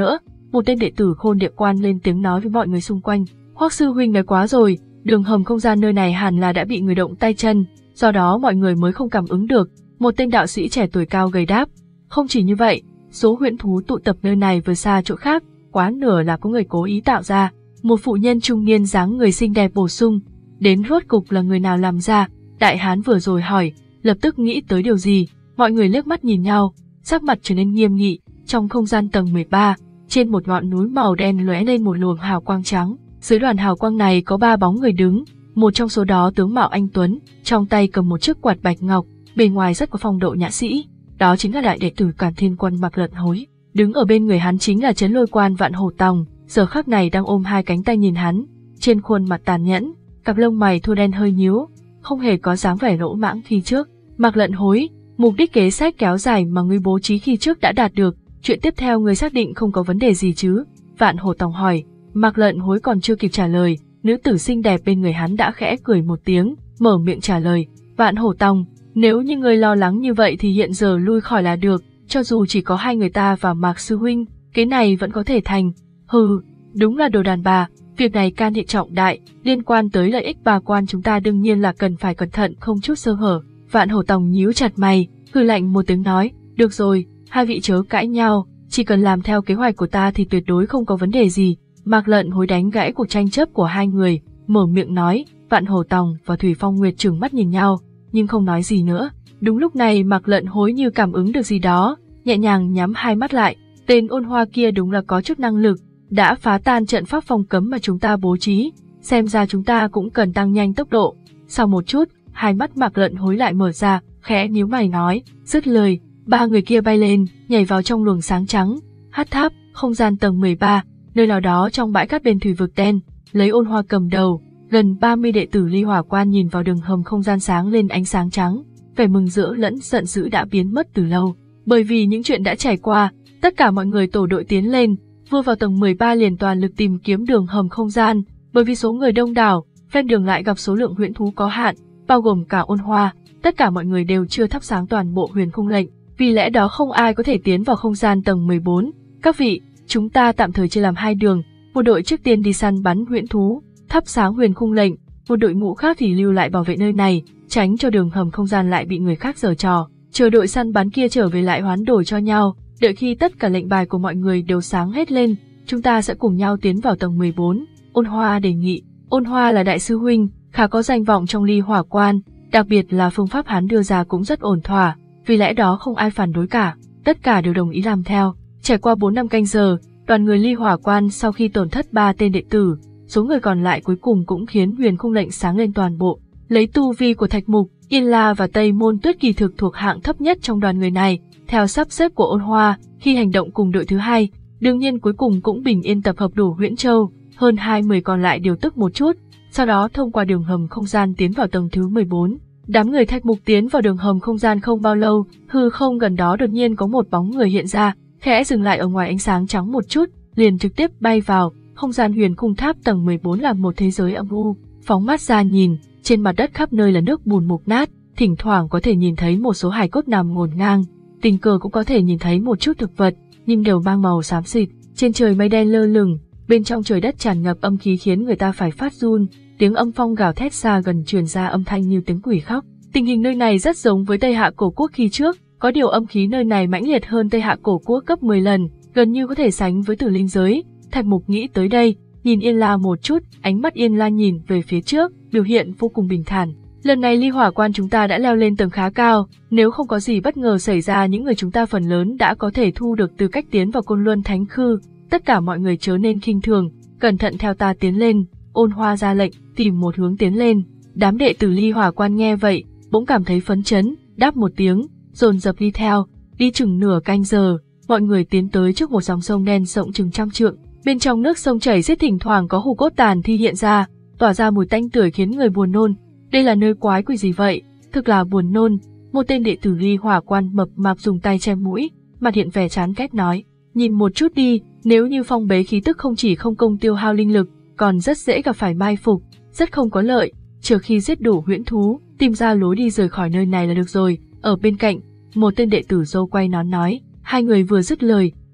Một tên đệ tử Khôn Địa Quan lên tiếng nói với mọi người xung quanh. Hoắc sư huynh nói quá rồi, đường hầm không gian nơi này hẳn là đã bị người động tay chân, do đó mọi người mới không cảm ứng được. Một tên đạo sĩ trẻ tuổi cao gầy đáp. Không chỉ như vậy, số huyễn thú tụ tập nơi này vừa xa chỗ khác, quá nửa là có người cố ý tạo ra. Một phụ nhân trung niên dáng người xinh đẹp bổ sung. Đến rốt cục là người nào làm ra? Đại hán vừa rồi hỏi, lập tức nghĩ tới điều gì. Mọi người liếc mắt nhìn nhau, sắc mặt trở nên nghiêm nghị. Trong không gian tầng mười ba, trên một ngọn núi màu đen lóe lên một luồng hào quang trắng. Dưới đoàn hào quang này có ba bóng người đứng, một trong số đó tướng mạo anh tuấn, trong tay cầm một chiếc quạt bạch ngọc, bề ngoài rất có phong độ nhã sĩ. Đó chính là đại đệ tử Càn Thiên Quân Mạc Lận Hối. Đứng ở bên người hắn chính là Trấn Lôi Quan Vạn Hổ Tòng, giờ khắc này đang ôm hai cánh tay nhìn hắn, trên khuôn mặt tàn nhẫn, cặp lông mày thô đen hơi nhíu, không hề có dáng vẻ lỗ mãng khi trước. Mạc Lận Hối, mục đích kế sách kéo dài mà ngươi bố trí khi trước đã đạt được, chuyện tiếp theo ngươi xác định không có vấn đề gì chứ? Vạn Hổ Tòng hỏi. Mạc Lận Hối còn chưa kịp trả lời, nữ tử xinh đẹp bên người hắn đã khẽ cười một tiếng, mở miệng trả lời. Vạn Hổ Tòng, nếu như ngươi lo lắng như vậy thì hiện giờ lui khỏi là được, cho dù chỉ có hai người ta và Mạc sư huynh, cái này vẫn có thể thành. Hừ, đúng là đồ đàn bà, việc này can hệ trọng đại, liên quan tới lợi ích bà quan chúng ta đương nhiên là cần phải cẩn thận không chút sơ hở. Vạn Hổ Tòng nhíu chặt mày, hừ lạnh một tiếng nói, được rồi, hai vị chớ cãi nhau, chỉ cần làm theo kế hoạch của ta thì tuyệt đối không có vấn đề gì. Mạc Lận Hối đánh gãy cuộc tranh chấp của hai người, mở miệng nói. Vạn Hổ Tòng và Thủy Phong Nguyệt trừng mắt nhìn nhau, nhưng không nói gì nữa. Đúng lúc này Mạc Lận Hối như cảm ứng được gì đó, nhẹ nhàng nhắm hai mắt lại. Tên Ôn Hoa kia đúng là có chút năng lực, đã phá tan trận pháp phong cấm mà chúng ta bố trí, xem ra chúng ta cũng cần tăng nhanh tốc độ. Sau một chút, hai mắt Mạc Lận Hối lại mở ra, khẽ nhíu mày nói. Dứt lời, ba người kia bay lên, nhảy vào trong luồng sáng trắng. Hát tháp, không gian tầng mười ba, nơi nào đó trong bãi cát bên thủy vực đen, lấy Ôn Hoa cầm đầu, gần ba mươi đệ tử Ly Hỏa Quan nhìn vào đường hầm không gian sáng lên ánh sáng trắng, vẻ mừng rỡ lẫn giận dữ đã biến mất từ lâu. Bởi vì những chuyện đã trải qua, tất cả mọi người tổ đội tiến lên, vừa vào tầng mười ba liền toàn lực tìm kiếm đường hầm không gian, bởi vì số người đông đảo, ven đường lại gặp số lượng huyễn thú có hạn, bao gồm cả Ôn Hoa, tất cả mọi người đều chưa thắp sáng toàn bộ huyền khung lệnh, vì lẽ đó không ai có thể tiến vào không gian tầng mười bốn. Các vị, chúng ta tạm thời chia làm hai đường, một đội trước tiên đi săn bắn huyễn thú, thắp sáng huyền khung lệnh, một đội ngũ khác thì lưu lại bảo vệ nơi này, tránh cho đường hầm không gian lại bị người khác giở trò. Chờ đội săn bắn kia trở về lại hoán đổi cho nhau, đợi khi tất cả lệnh bài của mọi người đều sáng hết lên, chúng ta sẽ cùng nhau tiến vào tầng mười bốn. Ôn Hoa đề nghị. Ôn Hoa là đại sư huynh, khá có danh vọng trong Ly Hỏa Quan, đặc biệt là phương pháp hắn đưa ra cũng rất ổn thỏa, vì lẽ đó không ai phản đối cả, tất cả đều đồng ý làm theo. Trải qua bốn năm canh giờ, đoàn người Ly Hỏa Quan sau khi tổn thất ba tên đệ tử, số người còn lại cuối cùng cũng khiến huyền khung lệnh sáng lên toàn bộ. Lấy tu vi của Thạch Mục, Yên La và Tây Môn Tuyết kỳ thực thuộc hạng thấp nhất trong đoàn người này, theo sắp xếp của Ôn Hoa, khi hành động cùng đội thứ hai, đương nhiên cuối cùng cũng bình yên tập hợp đủ Huyễn Châu, hơn hai mươi còn lại điều tức một chút, sau đó thông qua đường hầm không gian tiến vào tầng thứ mười bốn. Đám người Thạch Mục tiến vào đường hầm không gian không bao lâu, hư không gần đó đột nhiên có một bóng người hiện ra, khẽ dừng lại ở ngoài ánh sáng trắng một chút, liền trực tiếp bay vào. Không gian huyền khung tháp tầng mười bốn là một thế giới âm u, phóng mắt ra nhìn, trên mặt đất khắp nơi là nước bùn mục nát, thỉnh thoảng có thể nhìn thấy một số hài cốt nằm ngổn ngang, tình cờ cũng có thể nhìn thấy một chút thực vật, nhưng đều mang màu xám xịt. Trên trời mây đen lơ lửng, bên trong trời đất tràn ngập âm khí khiến người ta phải phát run, tiếng âm phong gào thét xa gần truyền ra âm thanh như tiếng quỷ khóc. Tình hình nơi này rất giống với Tây Hạ Cổ Quốc khi trước, có điều âm khí nơi này mãnh liệt hơn Tây Hạ Cổ Quốc gấp mười lần, gần như có thể sánh với Tử Linh giới. Thạch Mục nghĩ tới đây, nhìn Yên La một chút, ánh mắt Yên La nhìn về phía trước, biểu hiện vô cùng bình thản. Lần này Ly Hỏa Quan chúng ta đã leo lên tầng khá cao, nếu không có gì bất ngờ xảy ra những người chúng ta phần lớn đã có thể thu được tư cách tiến vào Côn Luân Thánh Khư, tất cả mọi người chớ nên khinh thường, cẩn thận theo ta tiến lên. Ôn Hoa ra lệnh, tìm một hướng tiến lên. Đám đệ tử Ly Hỏa Quan nghe vậy, bỗng cảm thấy phấn chấn, đáp một tiếng, dồn dập đi theo. Đi chừng nửa canh giờ, mọi người tiến tới trước một dòng sông đen rộng chừng trăm trượng. Bên trong nước sông chảy xiết thỉnh thoảng có hù cốt tàn thi hiện ra, tỏa ra mùi tanh tưởi khiến người buồn nôn. Đây là nơi quái quỷ gì vậy? Thực là buồn nôn. Một tên đệ tử Ly Hỏa Quan mập mạp dùng tay che mũi, mặt hiện vẻ chán ghét nói: nhìn một chút đi, nếu như phong bế khí tức không chỉ không công tiêu hao linh lực, còn rất dễ gặp phải mai phục, rất không có lợi. Chờ khi giết đủ huyễn thú, tìm ra lối đi rời khỏi nơi này là được rồi. Ở bên cạnh, một tên đệ tử râu quay nón nói. Hai người vừa dứt lời,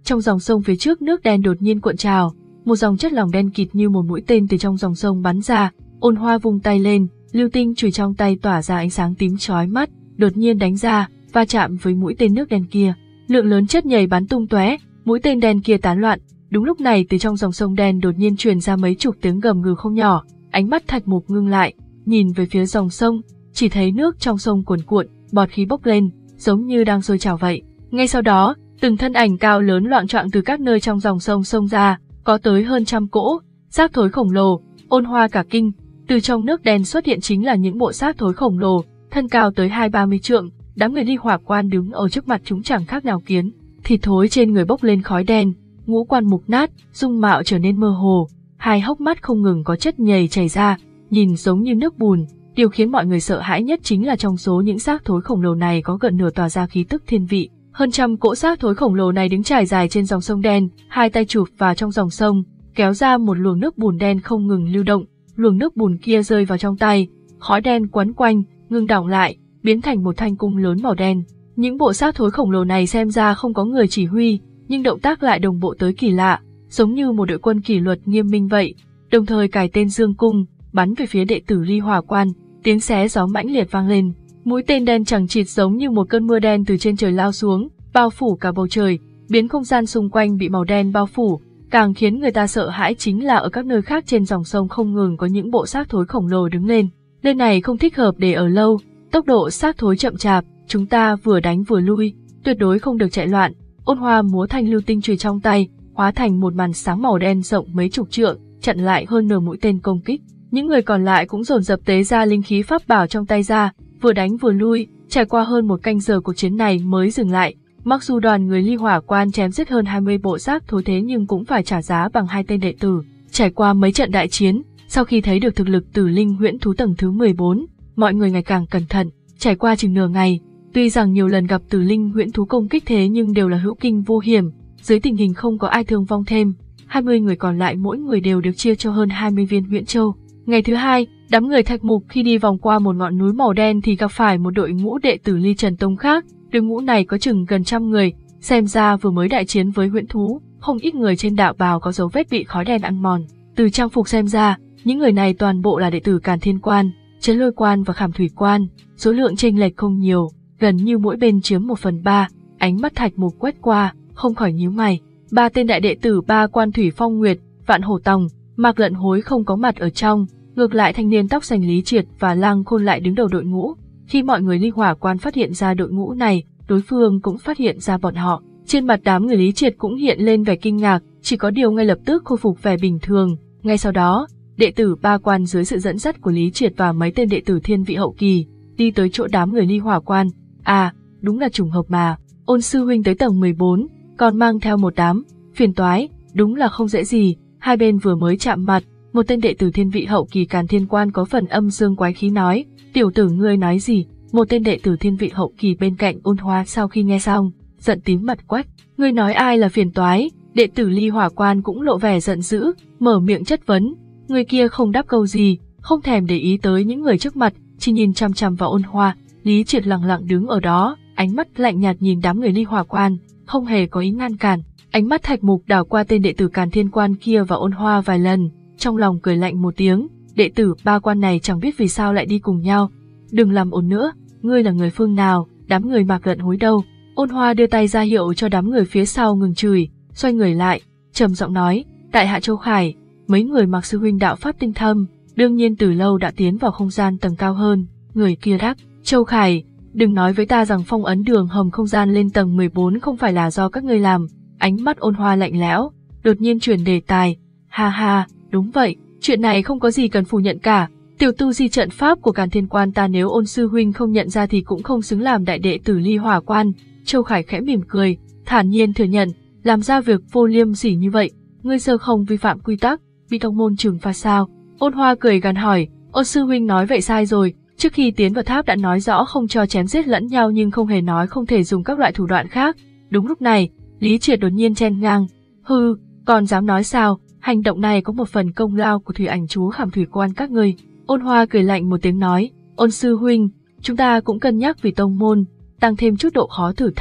Trong dòng sông phía trước nước đen đột nhiên cuộn trào, một dòng chất lỏng đen kịt như một mũi tên từ trong dòng sông bắn ra. Ôn Hoa vung tay lên, lưu tinh chùy trong tay tỏa ra ánh sáng tím chói mắt, đột nhiên đánh ra, va chạm với mũi tên nước đen kia. Lượng lớn chất nhầy bắn tung tóe, mũi tên đen kia tán loạn. Đúng lúc này từ trong dòng sông đen đột nhiên truyền ra mấy chục tiếng gầm gừ không nhỏ. Ánh mắt Thạch Mục ngưng lại, nhìn về phía dòng sông, chỉ thấy nước trong sông cuồn cuộn, bọt khí bốc lên, giống như đang sôi trào vậy. Ngay sau đó, từng thân ảnh cao lớn loạng choạng từ các nơi trong dòng sông xông ra, có tới hơn trăm cỗ xác thối khổng lồ. Ôn Hoa cả kinh, từ trong nước đen xuất hiện chính là những bộ xác thối khổng lồ, thân cao tới hai ba mươi trượng. Đám người Ly Hỏa Quan đứng ở trước mặt chúng chẳng khác nào kiến, thịt thối trên người bốc lên khói đen, ngũ quan mục nát, dung mạo trở nên mơ hồ, hai hốc mắt không ngừng có chất nhầy chảy ra, nhìn giống như nước bùn. Điều khiến mọi người sợ hãi nhất chính là trong số những xác thối khổng lồ này có gần nửa tỏa ra khí tức thiên vị. Hơn trăm cỗ xác thối khổng lồ này đứng trải dài trên dòng sông đen, hai tay chụp vào trong dòng sông, kéo ra một luồng nước bùn đen không ngừng lưu động. Luồng nước bùn kia rơi vào trong tay, khói đen quấn quanh, ngưng đọng lại, biến thành một thanh cung lớn màu đen. Những bộ xác thối khổng lồ này xem ra không có người chỉ huy, nhưng động tác lại đồng bộ tới kỳ lạ, giống như một đội quân kỷ luật nghiêm minh vậy. Đồng thời cài tên dương cung, bắn về phía đệ tử Ly Hỏa Quan, tiếng xé gió mãnh liệt vang lên. Mũi tên đen chằng chịt giống như một cơn mưa đen từ trên trời lao xuống, bao phủ cả bầu trời, biến không gian xung quanh bị màu đen bao phủ. Càng khiến người ta sợ hãi chính là ở các nơi khác trên dòng sông không ngừng có những bộ xác thối khổng lồ đứng lên. Nơi này không thích hợp để ở lâu, tốc độ xác thối chậm chạp, chúng ta vừa đánh vừa lui, tuyệt đối không được chạy loạn. Ôn Hoa múa thanh lưu tinh chùy trong tay, hóa thành một màn sáng màu đen rộng mấy chục trượng, chặn lại hơn nửa mũi tên công kích. Những người còn lại cũng dồn dập tế ra linh khí pháp bảo trong tay ra, vừa đánh vừa lui, trải qua hơn một canh giờ cuộc chiến này mới dừng lại. Mặc dù đoàn người Ly Hỏa Quan chém giết hơn hai mươi bộ xác thối thế nhưng cũng phải trả giá bằng hai tên đệ tử. Trải qua mấy trận đại chiến, sau khi thấy được thực lực Tử Linh Huyễn Thú tầng thứ mười bốn, mọi người ngày càng cẩn thận. Trải qua chừng nửa ngày, tuy rằng nhiều lần gặp Tử Linh Huyễn Thú công kích thế nhưng đều là hữu kinh vô hiểm, dưới tình hình không có ai thương vong thêm, hai mươi người còn lại mỗi người đều được chia cho hơn hai mươi viên huyễn châu. Ngày thứ hai, đám người Thạch Mục khi đi vòng qua một ngọn núi màu đen thì gặp phải một đội ngũ đệ tử Ly Trần Tông khác. Đội ngũ này có chừng gần trăm người, xem ra vừa mới đại chiến với huyễn thú, không ít người trên đạo bào có dấu vết bị khói đen ăn mòn. Từ trang phục xem ra, những người này toàn bộ là đệ tử Càn Thiên Quan, Trấn Lôi Quan và Khảm Thủy Quan, số lượng chênh lệch không nhiều, gần như mỗi bên chiếm một phần ba. Ánh mắt Thạch Mục quét qua, không khỏi nhíu mày. Ba tên đại đệ tử ba quan Thủy Phong Nguyệt, Vạn Hổ Tòng, Mạc Lận Hối không có mặt ở trong, ngược lại thanh niên tóc xanh Lý Triệt và Lang Khôn lại đứng đầu đội ngũ. Khi mọi người Ly Hỏa Quan phát hiện ra đội ngũ này, đối phương cũng phát hiện ra bọn họ. Trên mặt đám người Lý Triệt cũng hiện lên vẻ kinh ngạc, chỉ có điều ngay lập tức khôi phục vẻ bình thường. Ngay sau đó, đệ tử ba quan dưới sự dẫn dắt của Lý Triệt và mấy tên đệ tử thiên vị hậu kỳ đi tới chỗ đám người Ly Hỏa Quan. À, đúng là trùng hợp mà. Ôn sư huynh tới tầng mười bốn, còn mang theo một đám phiền toái, đúng là không dễ gì. Hai bên vừa mới chạm mặt, một tên đệ tử thiên vị hậu kỳ Càn Thiên Quan có phần âm dương quái khí nói, tiểu tử ngươi nói gì? Một tên đệ tử thiên vị hậu kỳ bên cạnh Ôn Hoa sau khi nghe xong, giận tím mặt quách, ngươi nói ai là phiền toái? Đệ tử Ly Hỏa Quan cũng lộ vẻ giận dữ, mở miệng chất vấn. Người kia không đáp câu gì, không thèm để ý tới những người trước mặt, chỉ nhìn chăm chăm vào Ôn Hoa. Lý Triệt lặng lặng đứng ở đó, ánh mắt lạnh nhạt nhìn đám người Ly Hỏa Quan, không hề có ý ngăn cản. Ánh mắt Thạch Mục đảo qua tên đệ tử Càn Thiên Quan kia và Ôn Hoa vài lần, trong lòng cười lạnh một tiếng, đệ tử ba quan này chẳng biết vì sao lại đi cùng nhau. Đừng làm ồn nữa, ngươi là người phương nào, đám người Mạc Lận Hối đâu? Ôn Hoa đưa tay ra hiệu cho đám người phía sau ngừng chửi, xoay người lại, trầm giọng nói, tại hạ Châu Khải, mấy người Mạc sư huynh đạo pháp tinh thâm, đương nhiên từ lâu đã tiến vào không gian tầng cao hơn. Người kia đáp, Châu Khải, đừng nói với ta rằng phong ấn đường hầm không gian lên tầng mười bốn không phải là do các ngươi làm. Ánh mắt Ôn Hoa lạnh lẽo, đột nhiên chuyển đề tài, ha ha, đúng vậy, chuyện này không có gì cần phủ nhận cả. Tiểu tu di trận pháp của Càn Thiên Quan ta nếu Ôn sư huynh không nhận ra thì cũng không xứng làm đại đệ tử Ly Hỏa Quan. Châu Khải khẽ mỉm cười, thản nhiên thừa nhận, làm ra việc vô liêm sỉ như vậy, ngươi sơ không vi phạm quy tắc, bị tông môn trừng phạt sao? Ôn Hoa cười gằn hỏi, Ôn sư huynh nói vậy sai rồi, trước khi tiến vào tháp đã nói rõ không cho chém giết lẫn nhau nhưng không hề nói không thể dùng các loại thủ đoạn khác. Đúng lúc này, Lý Triệt đột nhiên chen ngang, hư, còn dám nói sao? Hành động này có một phần công lao của Thủy Ảnh Chúa Khảm Thủy Quan các ngươi. Ôn Hoa cười lạnh một tiếng nói, Ôn sư huynh, chúng ta cũng cân nhắc vì tông môn, tăng thêm chút độ khó thử thách,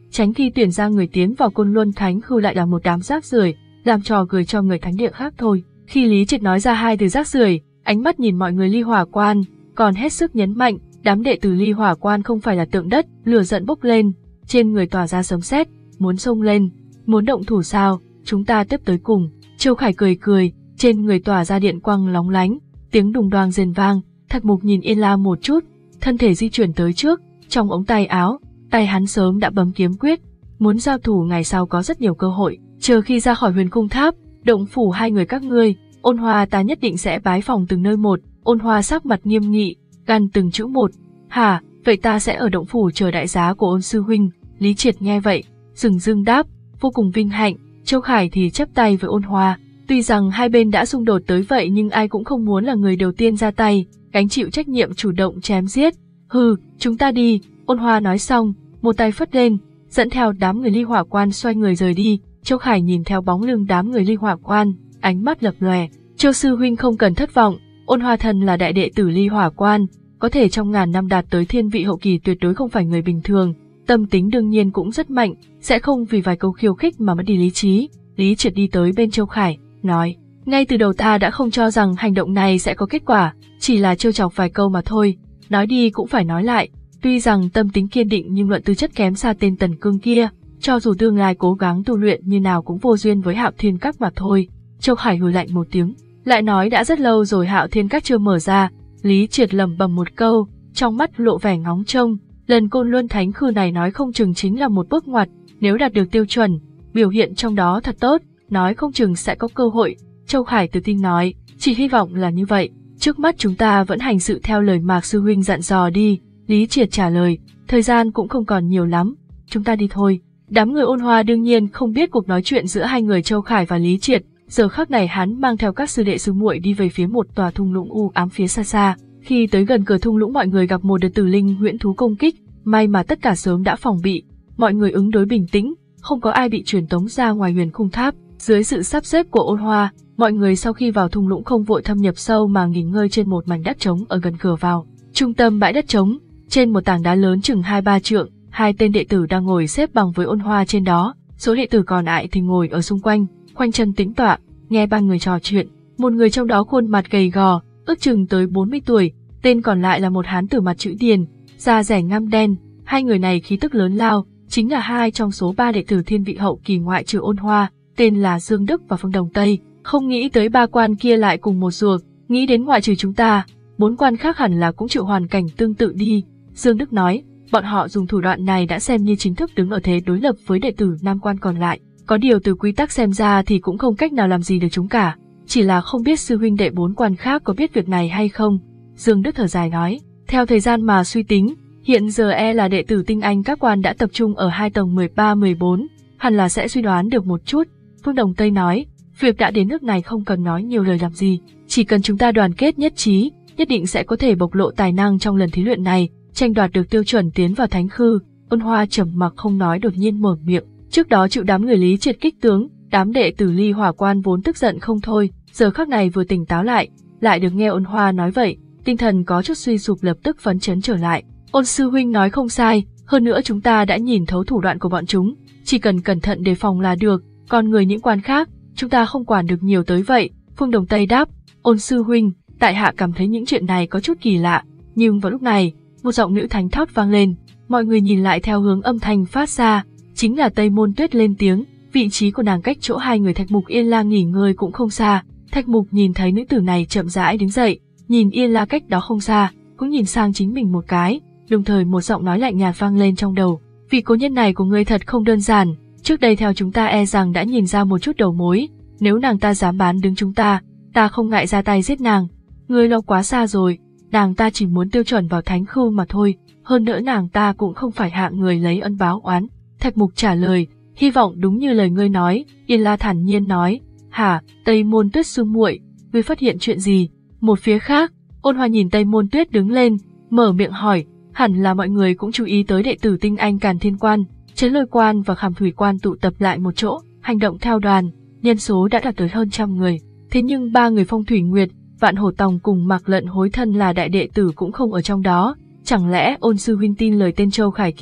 tránh khi tuyển ra người tiến vào Côn Luân Thánh Khư lại là một đám rác rưởi, làm trò cười cho người thánh địa khác thôi. Khi Lý Triệt nói ra hai từ rác rưởi, ánh mắt nhìn mọi người Ly Hỏa Quan, còn hết sức nhấn mạnh, đám đệ tử Ly Hỏa Quan không phải là tượng đất, lửa giận bốc lên, trên người tỏa ra sấm sét, muốn xông lên, muốn động thủ sao, chúng ta tiếp tới cùng. Châu Khải cười cười, trên người tỏa ra điện quang lóng lánh, tiếng đùng đoang rền vang. Thạch Mục nhìn Yên La một chút, thân thể di chuyển tới trước, trong ống tay áo, tay hắn sớm đã bấm kiếm quyết, muốn giao thủ ngày sau có rất nhiều cơ hội, chờ khi ra khỏi Huyền Cung Tháp, động phủ hai người các ngươi, Ôn Hoa ta nhất định sẽ bái phòng từng nơi một. Ôn Hoa sắc mặt nghiêm nghị, gan từng chữ một. Hả, vậy ta sẽ ở động phủ chờ đại giá của Ôn sư huynh. Lý Triệt nghe vậy, dừng dưng đáp, vô cùng vinh hạnh. Châu Khải thì chắp tay với Ôn Hoa. Tuy rằng hai bên đã xung đột tới vậy nhưng ai cũng không muốn là người đầu tiên ra tay, gánh chịu trách nhiệm chủ động chém giết. Hừ, chúng ta đi. Ôn Hoa nói xong, một tay phất lên, dẫn theo đám người Ly Hỏa Quan xoay người rời đi. Châu Khải nhìn theo bóng lưng đám người Ly Hỏa Quan, ánh mắt lập lòe. Châu sư huynh không cần thất vọng, Ôn Hoa thần là đại đệ tử Ly Hỏa Quan, có thể trong ngàn năm đạt tới thiên vị hậu kỳ tuyệt đối không phải người bình thường, tâm tính đương nhiên cũng rất mạnh, sẽ không vì vài câu khiêu khích mà mất đi lý trí. Lý Triệt đi tới bên Châu Khải, nói, ngay từ đầu ta đã không cho rằng hành động này sẽ có kết quả, chỉ là trêu chọc vài câu mà thôi, nói đi cũng phải nói lại, tuy rằng tâm tính kiên định nhưng luận tư chất kém xa tên Tần Cương kia, cho dù tương lai cố gắng tu luyện như nào cũng vô duyên với Hạo Thiên Các mà thôi. Châu Khải hừ lạnh một tiếng, lại nói đã rất lâu rồi Hạo Thiên Các chưa mở ra. Lý Triệt lẩm bẩm một câu, trong mắt lộ vẻ ngóng trông, lần Côn Luân Thánh Khư này nói không chừng chính là một bước ngoặt, nếu đạt được tiêu chuẩn, biểu hiện trong đó thật tốt, nói không chừng sẽ có cơ hội. Châu Khải tự tin nói, chỉ hy vọng là như vậy, trước mắt chúng ta vẫn hành sự theo lời Mạc sư huynh dặn dò đi. Lý Triệt trả lời, thời gian cũng không còn nhiều lắm, chúng ta đi thôi. Đám người Ôn Hoa đương nhiên không biết cuộc nói chuyện giữa hai người Châu Khải và Lý Triệt, giờ khắc này hắn mang theo các sư đệ sư muội đi về phía một tòa thung lũng u ám phía xa xa. Khi tới gần cửa thung lũng mọi người gặp một đợt tử linh huyễn thú công kích, may mà tất cả sớm đã phòng bị, mọi người ứng đối bình tĩnh, không có ai bị truyền tống ra ngoài Huyền Cung Tháp. Dưới sự sắp xếp của Ôn Hoa, mọi người sau khi vào thung lũng không vội thâm nhập sâu mà nghỉ ngơi trên một mảnh đất trống ở gần cửa vào. Trung tâm bãi đất trống, trên một tảng đá lớn chừng hai ba trượng, hai tên đệ tử đang ngồi xếp bằng với Ôn Hoa trên đó, số đệ tử còn lại thì ngồi ở xung quanh, khoanh chân tĩnh tọa, nghe ba người trò chuyện. Một người trong đó khuôn mặt gầy gò, ước chừng tới bốn mươi tuổi, tên còn lại là một hán tử mặt chữ điền, da rẻ ngăm đen. Hai người này khí tức lớn lao, chính là hai trong số ba đệ tử thiên vị hậu kỳ ngoại trừ Ôn Hoa, tên là Dương Đức và Phương Đồng Tây. Không nghĩ tới ba quan kia lại cùng một ruột, nghĩ đến ngoại trừ chúng ta, bốn quan khác hẳn là cũng chịu hoàn cảnh tương tự đi. Dương Đức nói, bọn họ dùng thủ đoạn này đã xem như chính thức đứng ở thế đối lập với đệ tử nam quan còn lại. Có điều từ quy tắc xem ra thì cũng không cách nào làm gì được chúng cả, chỉ là không biết sư huynh đệ bốn quan khác có biết việc này hay không. Dương Đức thở dài nói, theo thời gian mà suy tính, hiện giờ e là đệ tử tinh anh các quan đã tập trung ở hai tầng mười ba mười bốn, hẳn là sẽ suy đoán được một chút. Phương Đồng Tây nói, việc đã đến nước này không cần nói nhiều lời làm gì, chỉ cần chúng ta đoàn kết nhất trí, nhất định sẽ có thể bộc lộ tài năng trong lần thí luyện này, tranh đoạt được tiêu chuẩn tiến vào Thánh Khư. Ôn Hoa trầm mặc không nói đột nhiên mở miệng, trước đó chịu đám người Lý Triệt kích tướng, đám đệ tử Ly Hỏa Quan vốn tức giận không thôi, giờ khắc này vừa tỉnh táo lại, lại được nghe Ôn Hoa nói vậy, tinh thần có chút suy sụp lập tức phấn chấn trở lại. Ôn sư huynh nói không sai, hơn nữa chúng ta đã nhìn thấu thủ đoạn của bọn chúng, chỉ cần cẩn thận đề phòng là được, còn người những quan khác, chúng ta không quản được nhiều tới vậy. Phương Đồng Tây đáp, Ôn sư huynh, tại hạ cảm thấy những chuyện này có chút kỳ lạ, nhưng vào lúc này, một giọng nữ thánh thót vang lên, mọi người nhìn lại theo hướng âm thanh phát ra, chính là Tây Môn Tuyết lên tiếng, vị trí của nàng cách chỗ hai người Thạch Mục Yên La nghỉ ngơi cũng không xa. Thạch Mục nhìn thấy nữ tử này chậm rãi đứng dậy, nhìn Yên La cách đó không xa, cũng nhìn sang chính mình một cái, đồng thời một giọng nói lạnh nhạt vang lên trong đầu, vị cố nhân này của ngươi thật không đơn giản, trước đây theo chúng ta e rằng đã nhìn ra một chút đầu mối, nếu nàng ta dám bán đứng chúng ta, ta không ngại ra tay giết nàng. Ngươi lo quá xa rồi, nàng ta chỉ muốn tiêu chuẩn vào Thánh Khư mà thôi, hơn nữa nàng ta cũng không phải hạng người lấy ân báo oán. Thạch Mục trả lời, hy vọng đúng như lời ngươi nói. Yên La thản nhiên nói, hả, Tây Môn Tuyết sư muội, ngươi phát hiện chuyện gì? Một phía khác, Ôn Hoa nhìn Tây Môn Tuyết đứng lên, mở miệng hỏi, hẳn là mọi người cũng chú ý tới đệ tử tinh anh Càn Thiên Quan, Chấn Lôi Quan và Khảm Thủy Quan tụ tập lại một chỗ, hành động theo đoàn, nhân số đã đạt tới hơn trăm người. Thế nhưng ba người Phong Thủy Nguyệt, Vạn Hổ Tòng cùng Mạc Lận Hối thân là đại đệ tử cũng không ở trong đó, chẳng lẽ Ôn sư huynh tin lời tên Châu Khải kia?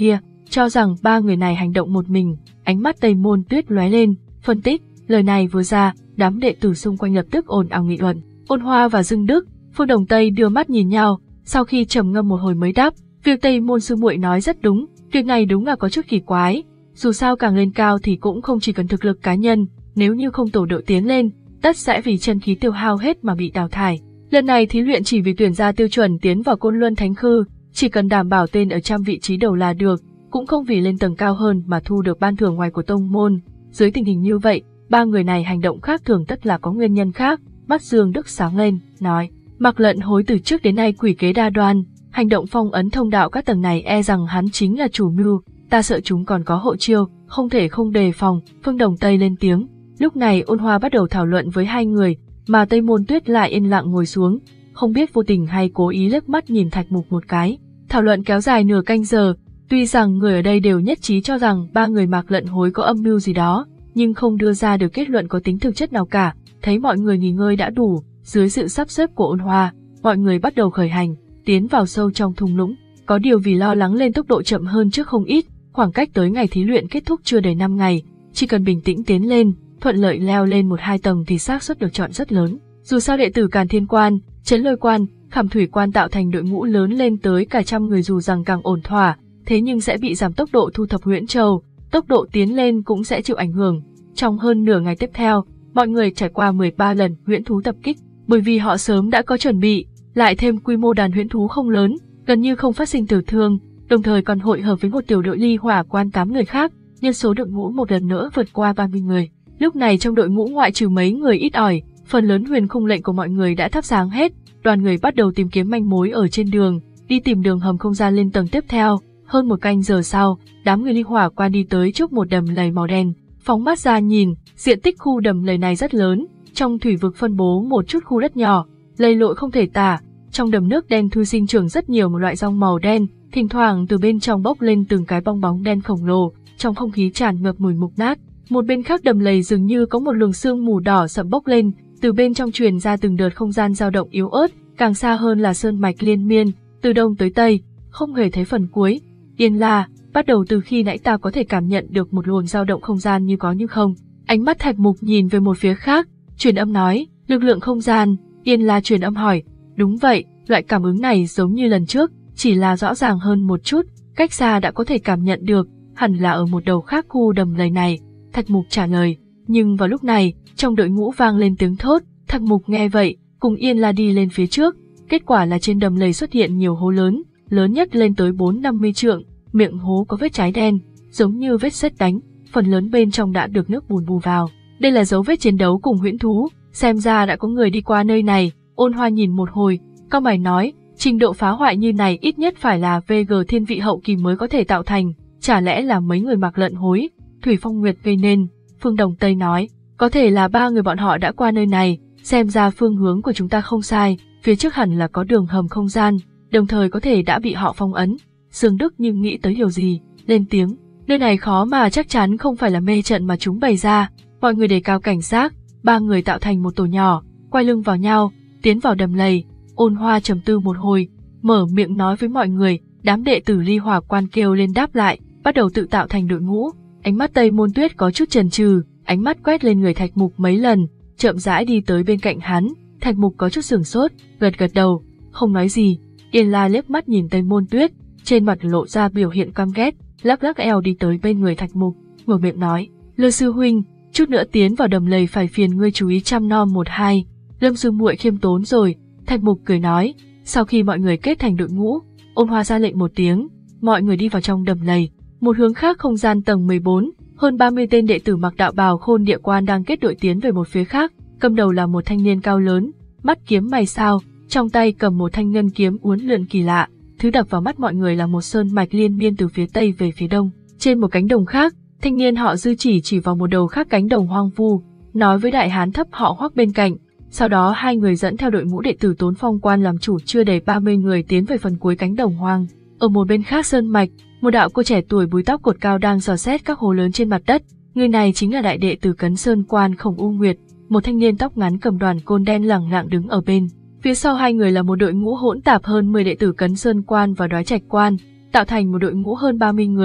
cho rằng ba người này hành động một mình. Ánh mắt Tây Môn Tuyết lóe lên, phân tích, lời này vừa ra, đám đệ tử xung quanh lập tức ồn ào nghị luận. Ôn Hoa và Dương Đức, Phương Đồng Tây đưa mắt nhìn nhau, sau khi trầm ngâm một hồi mới đáp, việc Tây Môn sư muội nói rất đúng, việc này đúng là có chút kỳ quái. Dù sao càng lên cao thì cũng không chỉ cần thực lực cá nhân, nếu như không tổ đội tiến lên, tất sẽ vì chân khí tiêu hao hết mà bị đào thải. Lần này thí luyện chỉ vì tuyển ra tiêu chuẩn tiến vào Côn Luân Thánh Khư, chỉ cần đảm bảo tên ở trăm vị trí đầu là được, cũng không vì lên tầng cao hơn mà thu được ban thưởng ngoài của tông môn. Dưới tình hình như vậy, ba người này hành động khác thường tất là có nguyên nhân khác. Mắt Dương Đức sáng lên, nói, Mạc Lận Hối từ trước đến nay quỷ kế đa đoan, hành động phong ấn thông đạo các tầng này e rằng hắn chính là chủ mưu, ta sợ chúng còn có hậu chiêu, không thể không đề phòng. Phương Đồng Tây lên tiếng. Lúc này Ôn Hoa bắt đầu thảo luận với hai người, mà Tây Môn Tuyết lại yên lặng ngồi xuống, không biết vô tình hay cố ý liếc mắt nhìn Thạch Mục một cái. Thảo luận kéo dài nửa canh giờ, tuy rằng người ở đây đều nhất trí cho rằng ba người Mạc Lận Hối có âm mưu gì đó, nhưng không đưa ra được kết luận có tính thực chất nào cả. Thấy mọi người nghỉ ngơi đã đủ, dưới sự sắp xếp của Ôn Hoa, mọi người bắt đầu khởi hành, tiến vào sâu trong thung lũng. Có điều vì lo lắng lên tốc độ chậm hơn trước không ít, khoảng cách tới ngày thí luyện kết thúc chưa đầy năm ngày, chỉ cần bình tĩnh tiến lên, thuận lợi leo lên một hai tầng thì xác suất được chọn rất lớn. Dù sao đệ tử Càn Thiên Quan, Trấn Lôi Quan, Khảm Thủy Quan tạo thành đội ngũ lớn lên tới cả trăm người dù rằng càng ổn thỏa, thế nhưng sẽ bị giảm tốc độ thu thập huyễn châu, tốc độ tiến lên cũng sẽ chịu ảnh hưởng. Trong hơn nửa ngày tiếp theo, mọi người trải qua mười ba lần huyễn thú tập kích, bởi vì họ sớm đã có chuẩn bị, lại thêm quy mô đàn huyễn thú không lớn, gần như không phát sinh tử thương, đồng thời còn hội hợp với một tiểu đội ly hỏa quan tám người khác, nhân số đội ngũ một lần nữa vượt qua ba mươi người. Lúc này trong đội ngũ ngoại trừ mấy người ít ỏi, phần lớn huyền khung lệnh của mọi người đã thắp sáng hết, đoàn người bắt đầu tìm kiếm manh mối ở trên đường, đi tìm đường hầm không gian lên tầng tiếp theo. Hơn một canh giờ sau, đám người ly hỏa quan đi tới trước một đầm lầy màu đen, phóng mắt ra nhìn, diện tích khu đầm lầy này rất lớn, trong thủy vực phân bố một chút khu đất nhỏ, lầy lội không thể tả, trong đầm nước đen thui sinh trưởng rất nhiều một loại rong màu đen, thỉnh thoảng từ bên trong bốc lên từng cái bong bóng đen khổng lồ, trong không khí tràn ngập mùi mục nát. Một bên khác đầm lầy dường như có một luồng sương mù đỏ sậm bốc lên, từ bên trong truyền ra từng đợt không gian dao động yếu ớt, càng xa hơn là sơn mạch liên miên, từ đông tới tây, không hề thấy phần cuối. Yên La, bắt đầu từ khi nãy ta có thể cảm nhận được một luồng dao động không gian như có như không. Ánh mắt Thạch Mục nhìn về một phía khác, truyền âm nói, lực lượng không gian. Yên La truyền âm hỏi, đúng vậy, loại cảm ứng này giống như lần trước, chỉ là rõ ràng hơn một chút, cách xa đã có thể cảm nhận được, hẳn là ở một đầu khác khu đầm lầy này. Thạch Mục trả lời, nhưng vào lúc này, trong đội ngũ vang lên tiếng thốt. Thạch Mục nghe vậy, cùng Yên La đi lên phía trước, kết quả là trên đầm lầy xuất hiện nhiều hố lớn, lớn nhất lên tới bốn năm mươi trượng, miệng hố có vết cháy đen, giống như vết sét đánh, phần lớn bên trong đã được nước bùn bù vào. Đây là dấu vết chiến đấu cùng huyễn thú, xem ra đã có người đi qua nơi này. Ôn Hoa nhìn một hồi, cau mày nói, trình độ phá hoại như này ít nhất phải là vê giê thiên vị hậu kỳ mới có thể tạo thành, chả lẽ là mấy người Mạc Lận Hối, Thủy Phong Nguyệt gây nên. Phương Đồng Tây nói, có thể là ba người bọn họ đã qua nơi này, xem ra phương hướng của chúng ta không sai, phía trước hẳn là có đường hầm không gian, đồng thời có thể đã bị họ phong ấn. Dương Đức nhưng nghĩ tới điều gì, lên tiếng, nơi này khó mà chắc chắn không phải là mê trận mà chúng bày ra. Mọi người đề cao cảnh giác, ba người tạo thành một tổ nhỏ, quay lưng vào nhau, tiến vào đầm lầy. Ôn Hoa trầm tư một hồi, mở miệng nói với mọi người, đám đệ tử ly hỏa quan kêu lên đáp lại, bắt đầu tự tạo thành đội ngũ. Ánh mắt Tây Môn Tuyết có chút chần chừ, ánh mắt quét lên người Thạch Mục mấy lần, chậm rãi đi tới bên cạnh hắn. Thạch Mục có chút sửng sốt, gật gật đầu, không nói gì. Yên La liếc mắt nhìn Tây Môn Tuyết, trên mặt lộ ra biểu hiện căm ghét, lắc lắc eo đi tới bên người Thạch Mục, mở miệng nói, Lư sư huynh, chút nữa tiến vào đầm lầy phải phiền ngươi chú ý chăm nom một hai. Lâm sư muội khiêm tốn rồi. Thạch Mục cười nói. Sau khi mọi người kết thành đội ngũ, Ôn Hoa ra lệnh một tiếng, mọi người đi vào trong đầm lầy. Một hướng khác không gian tầng mười bốn, hơn ba mươi tên đệ tử mặc đạo bào Khôn Địa Quan đang kết đội tiến về một phía khác, cầm đầu là một thanh niên cao lớn, mắt kiếm mày sao, trong tay cầm một thanh ngân kiếm uốn lượn kỳ lạ. Thứ đập vào mắt mọi người là một sơn mạch liên miên từ phía tây về phía đông. Trên một cánh đồng khác, thanh niên họ Dư chỉ chỉ vào một đầu khác cánh đồng hoang vu, nói với đại hán thấp họ Hoắc bên cạnh. Sau đó hai người dẫn theo đội ngũ đệ tử Tốn Phong Quan làm chủ chưa đầy ba mươi người tiến về phần cuối cánh đồng hoang. Ở một bên khác sơn mạch, một đạo cô trẻ tuổi búi tóc cột cao đang dò xét các hố lớn trên mặt đất. Người này chính là đại đệ tử Cấn Sơn Quan Khổng U Nguyệt, một thanh niên tóc ngắn cầm đoàn côn đen lẳng lặng đứng ở bên. Phía sau hai người là một đội ngũ hỗn tạp hơn mười đệ tử Cấn Sơn Quan và Đoái Trạch Quan, tạo thành một đội ngũ hơn ba mươi người.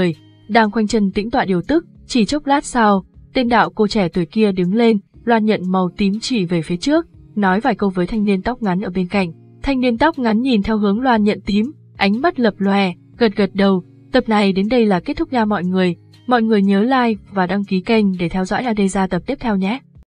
Đang khoanh chân tĩnh tọa điều tức, chỉ chốc lát sau, tên đạo cô trẻ tuổi kia đứng lên, loan nhận màu tím chỉ về phía trước, nói vài câu với thanh niên tóc ngắn ở bên cạnh. Thanh niên tóc ngắn nhìn theo hướng loan nhận tím, ánh mắt lập lòe, gật gật đầu. Tập này đến đây là kết thúc nha mọi người. Mọi người nhớ like và đăng ký kênh để theo dõi a đê ra tập tiếp theo nhé.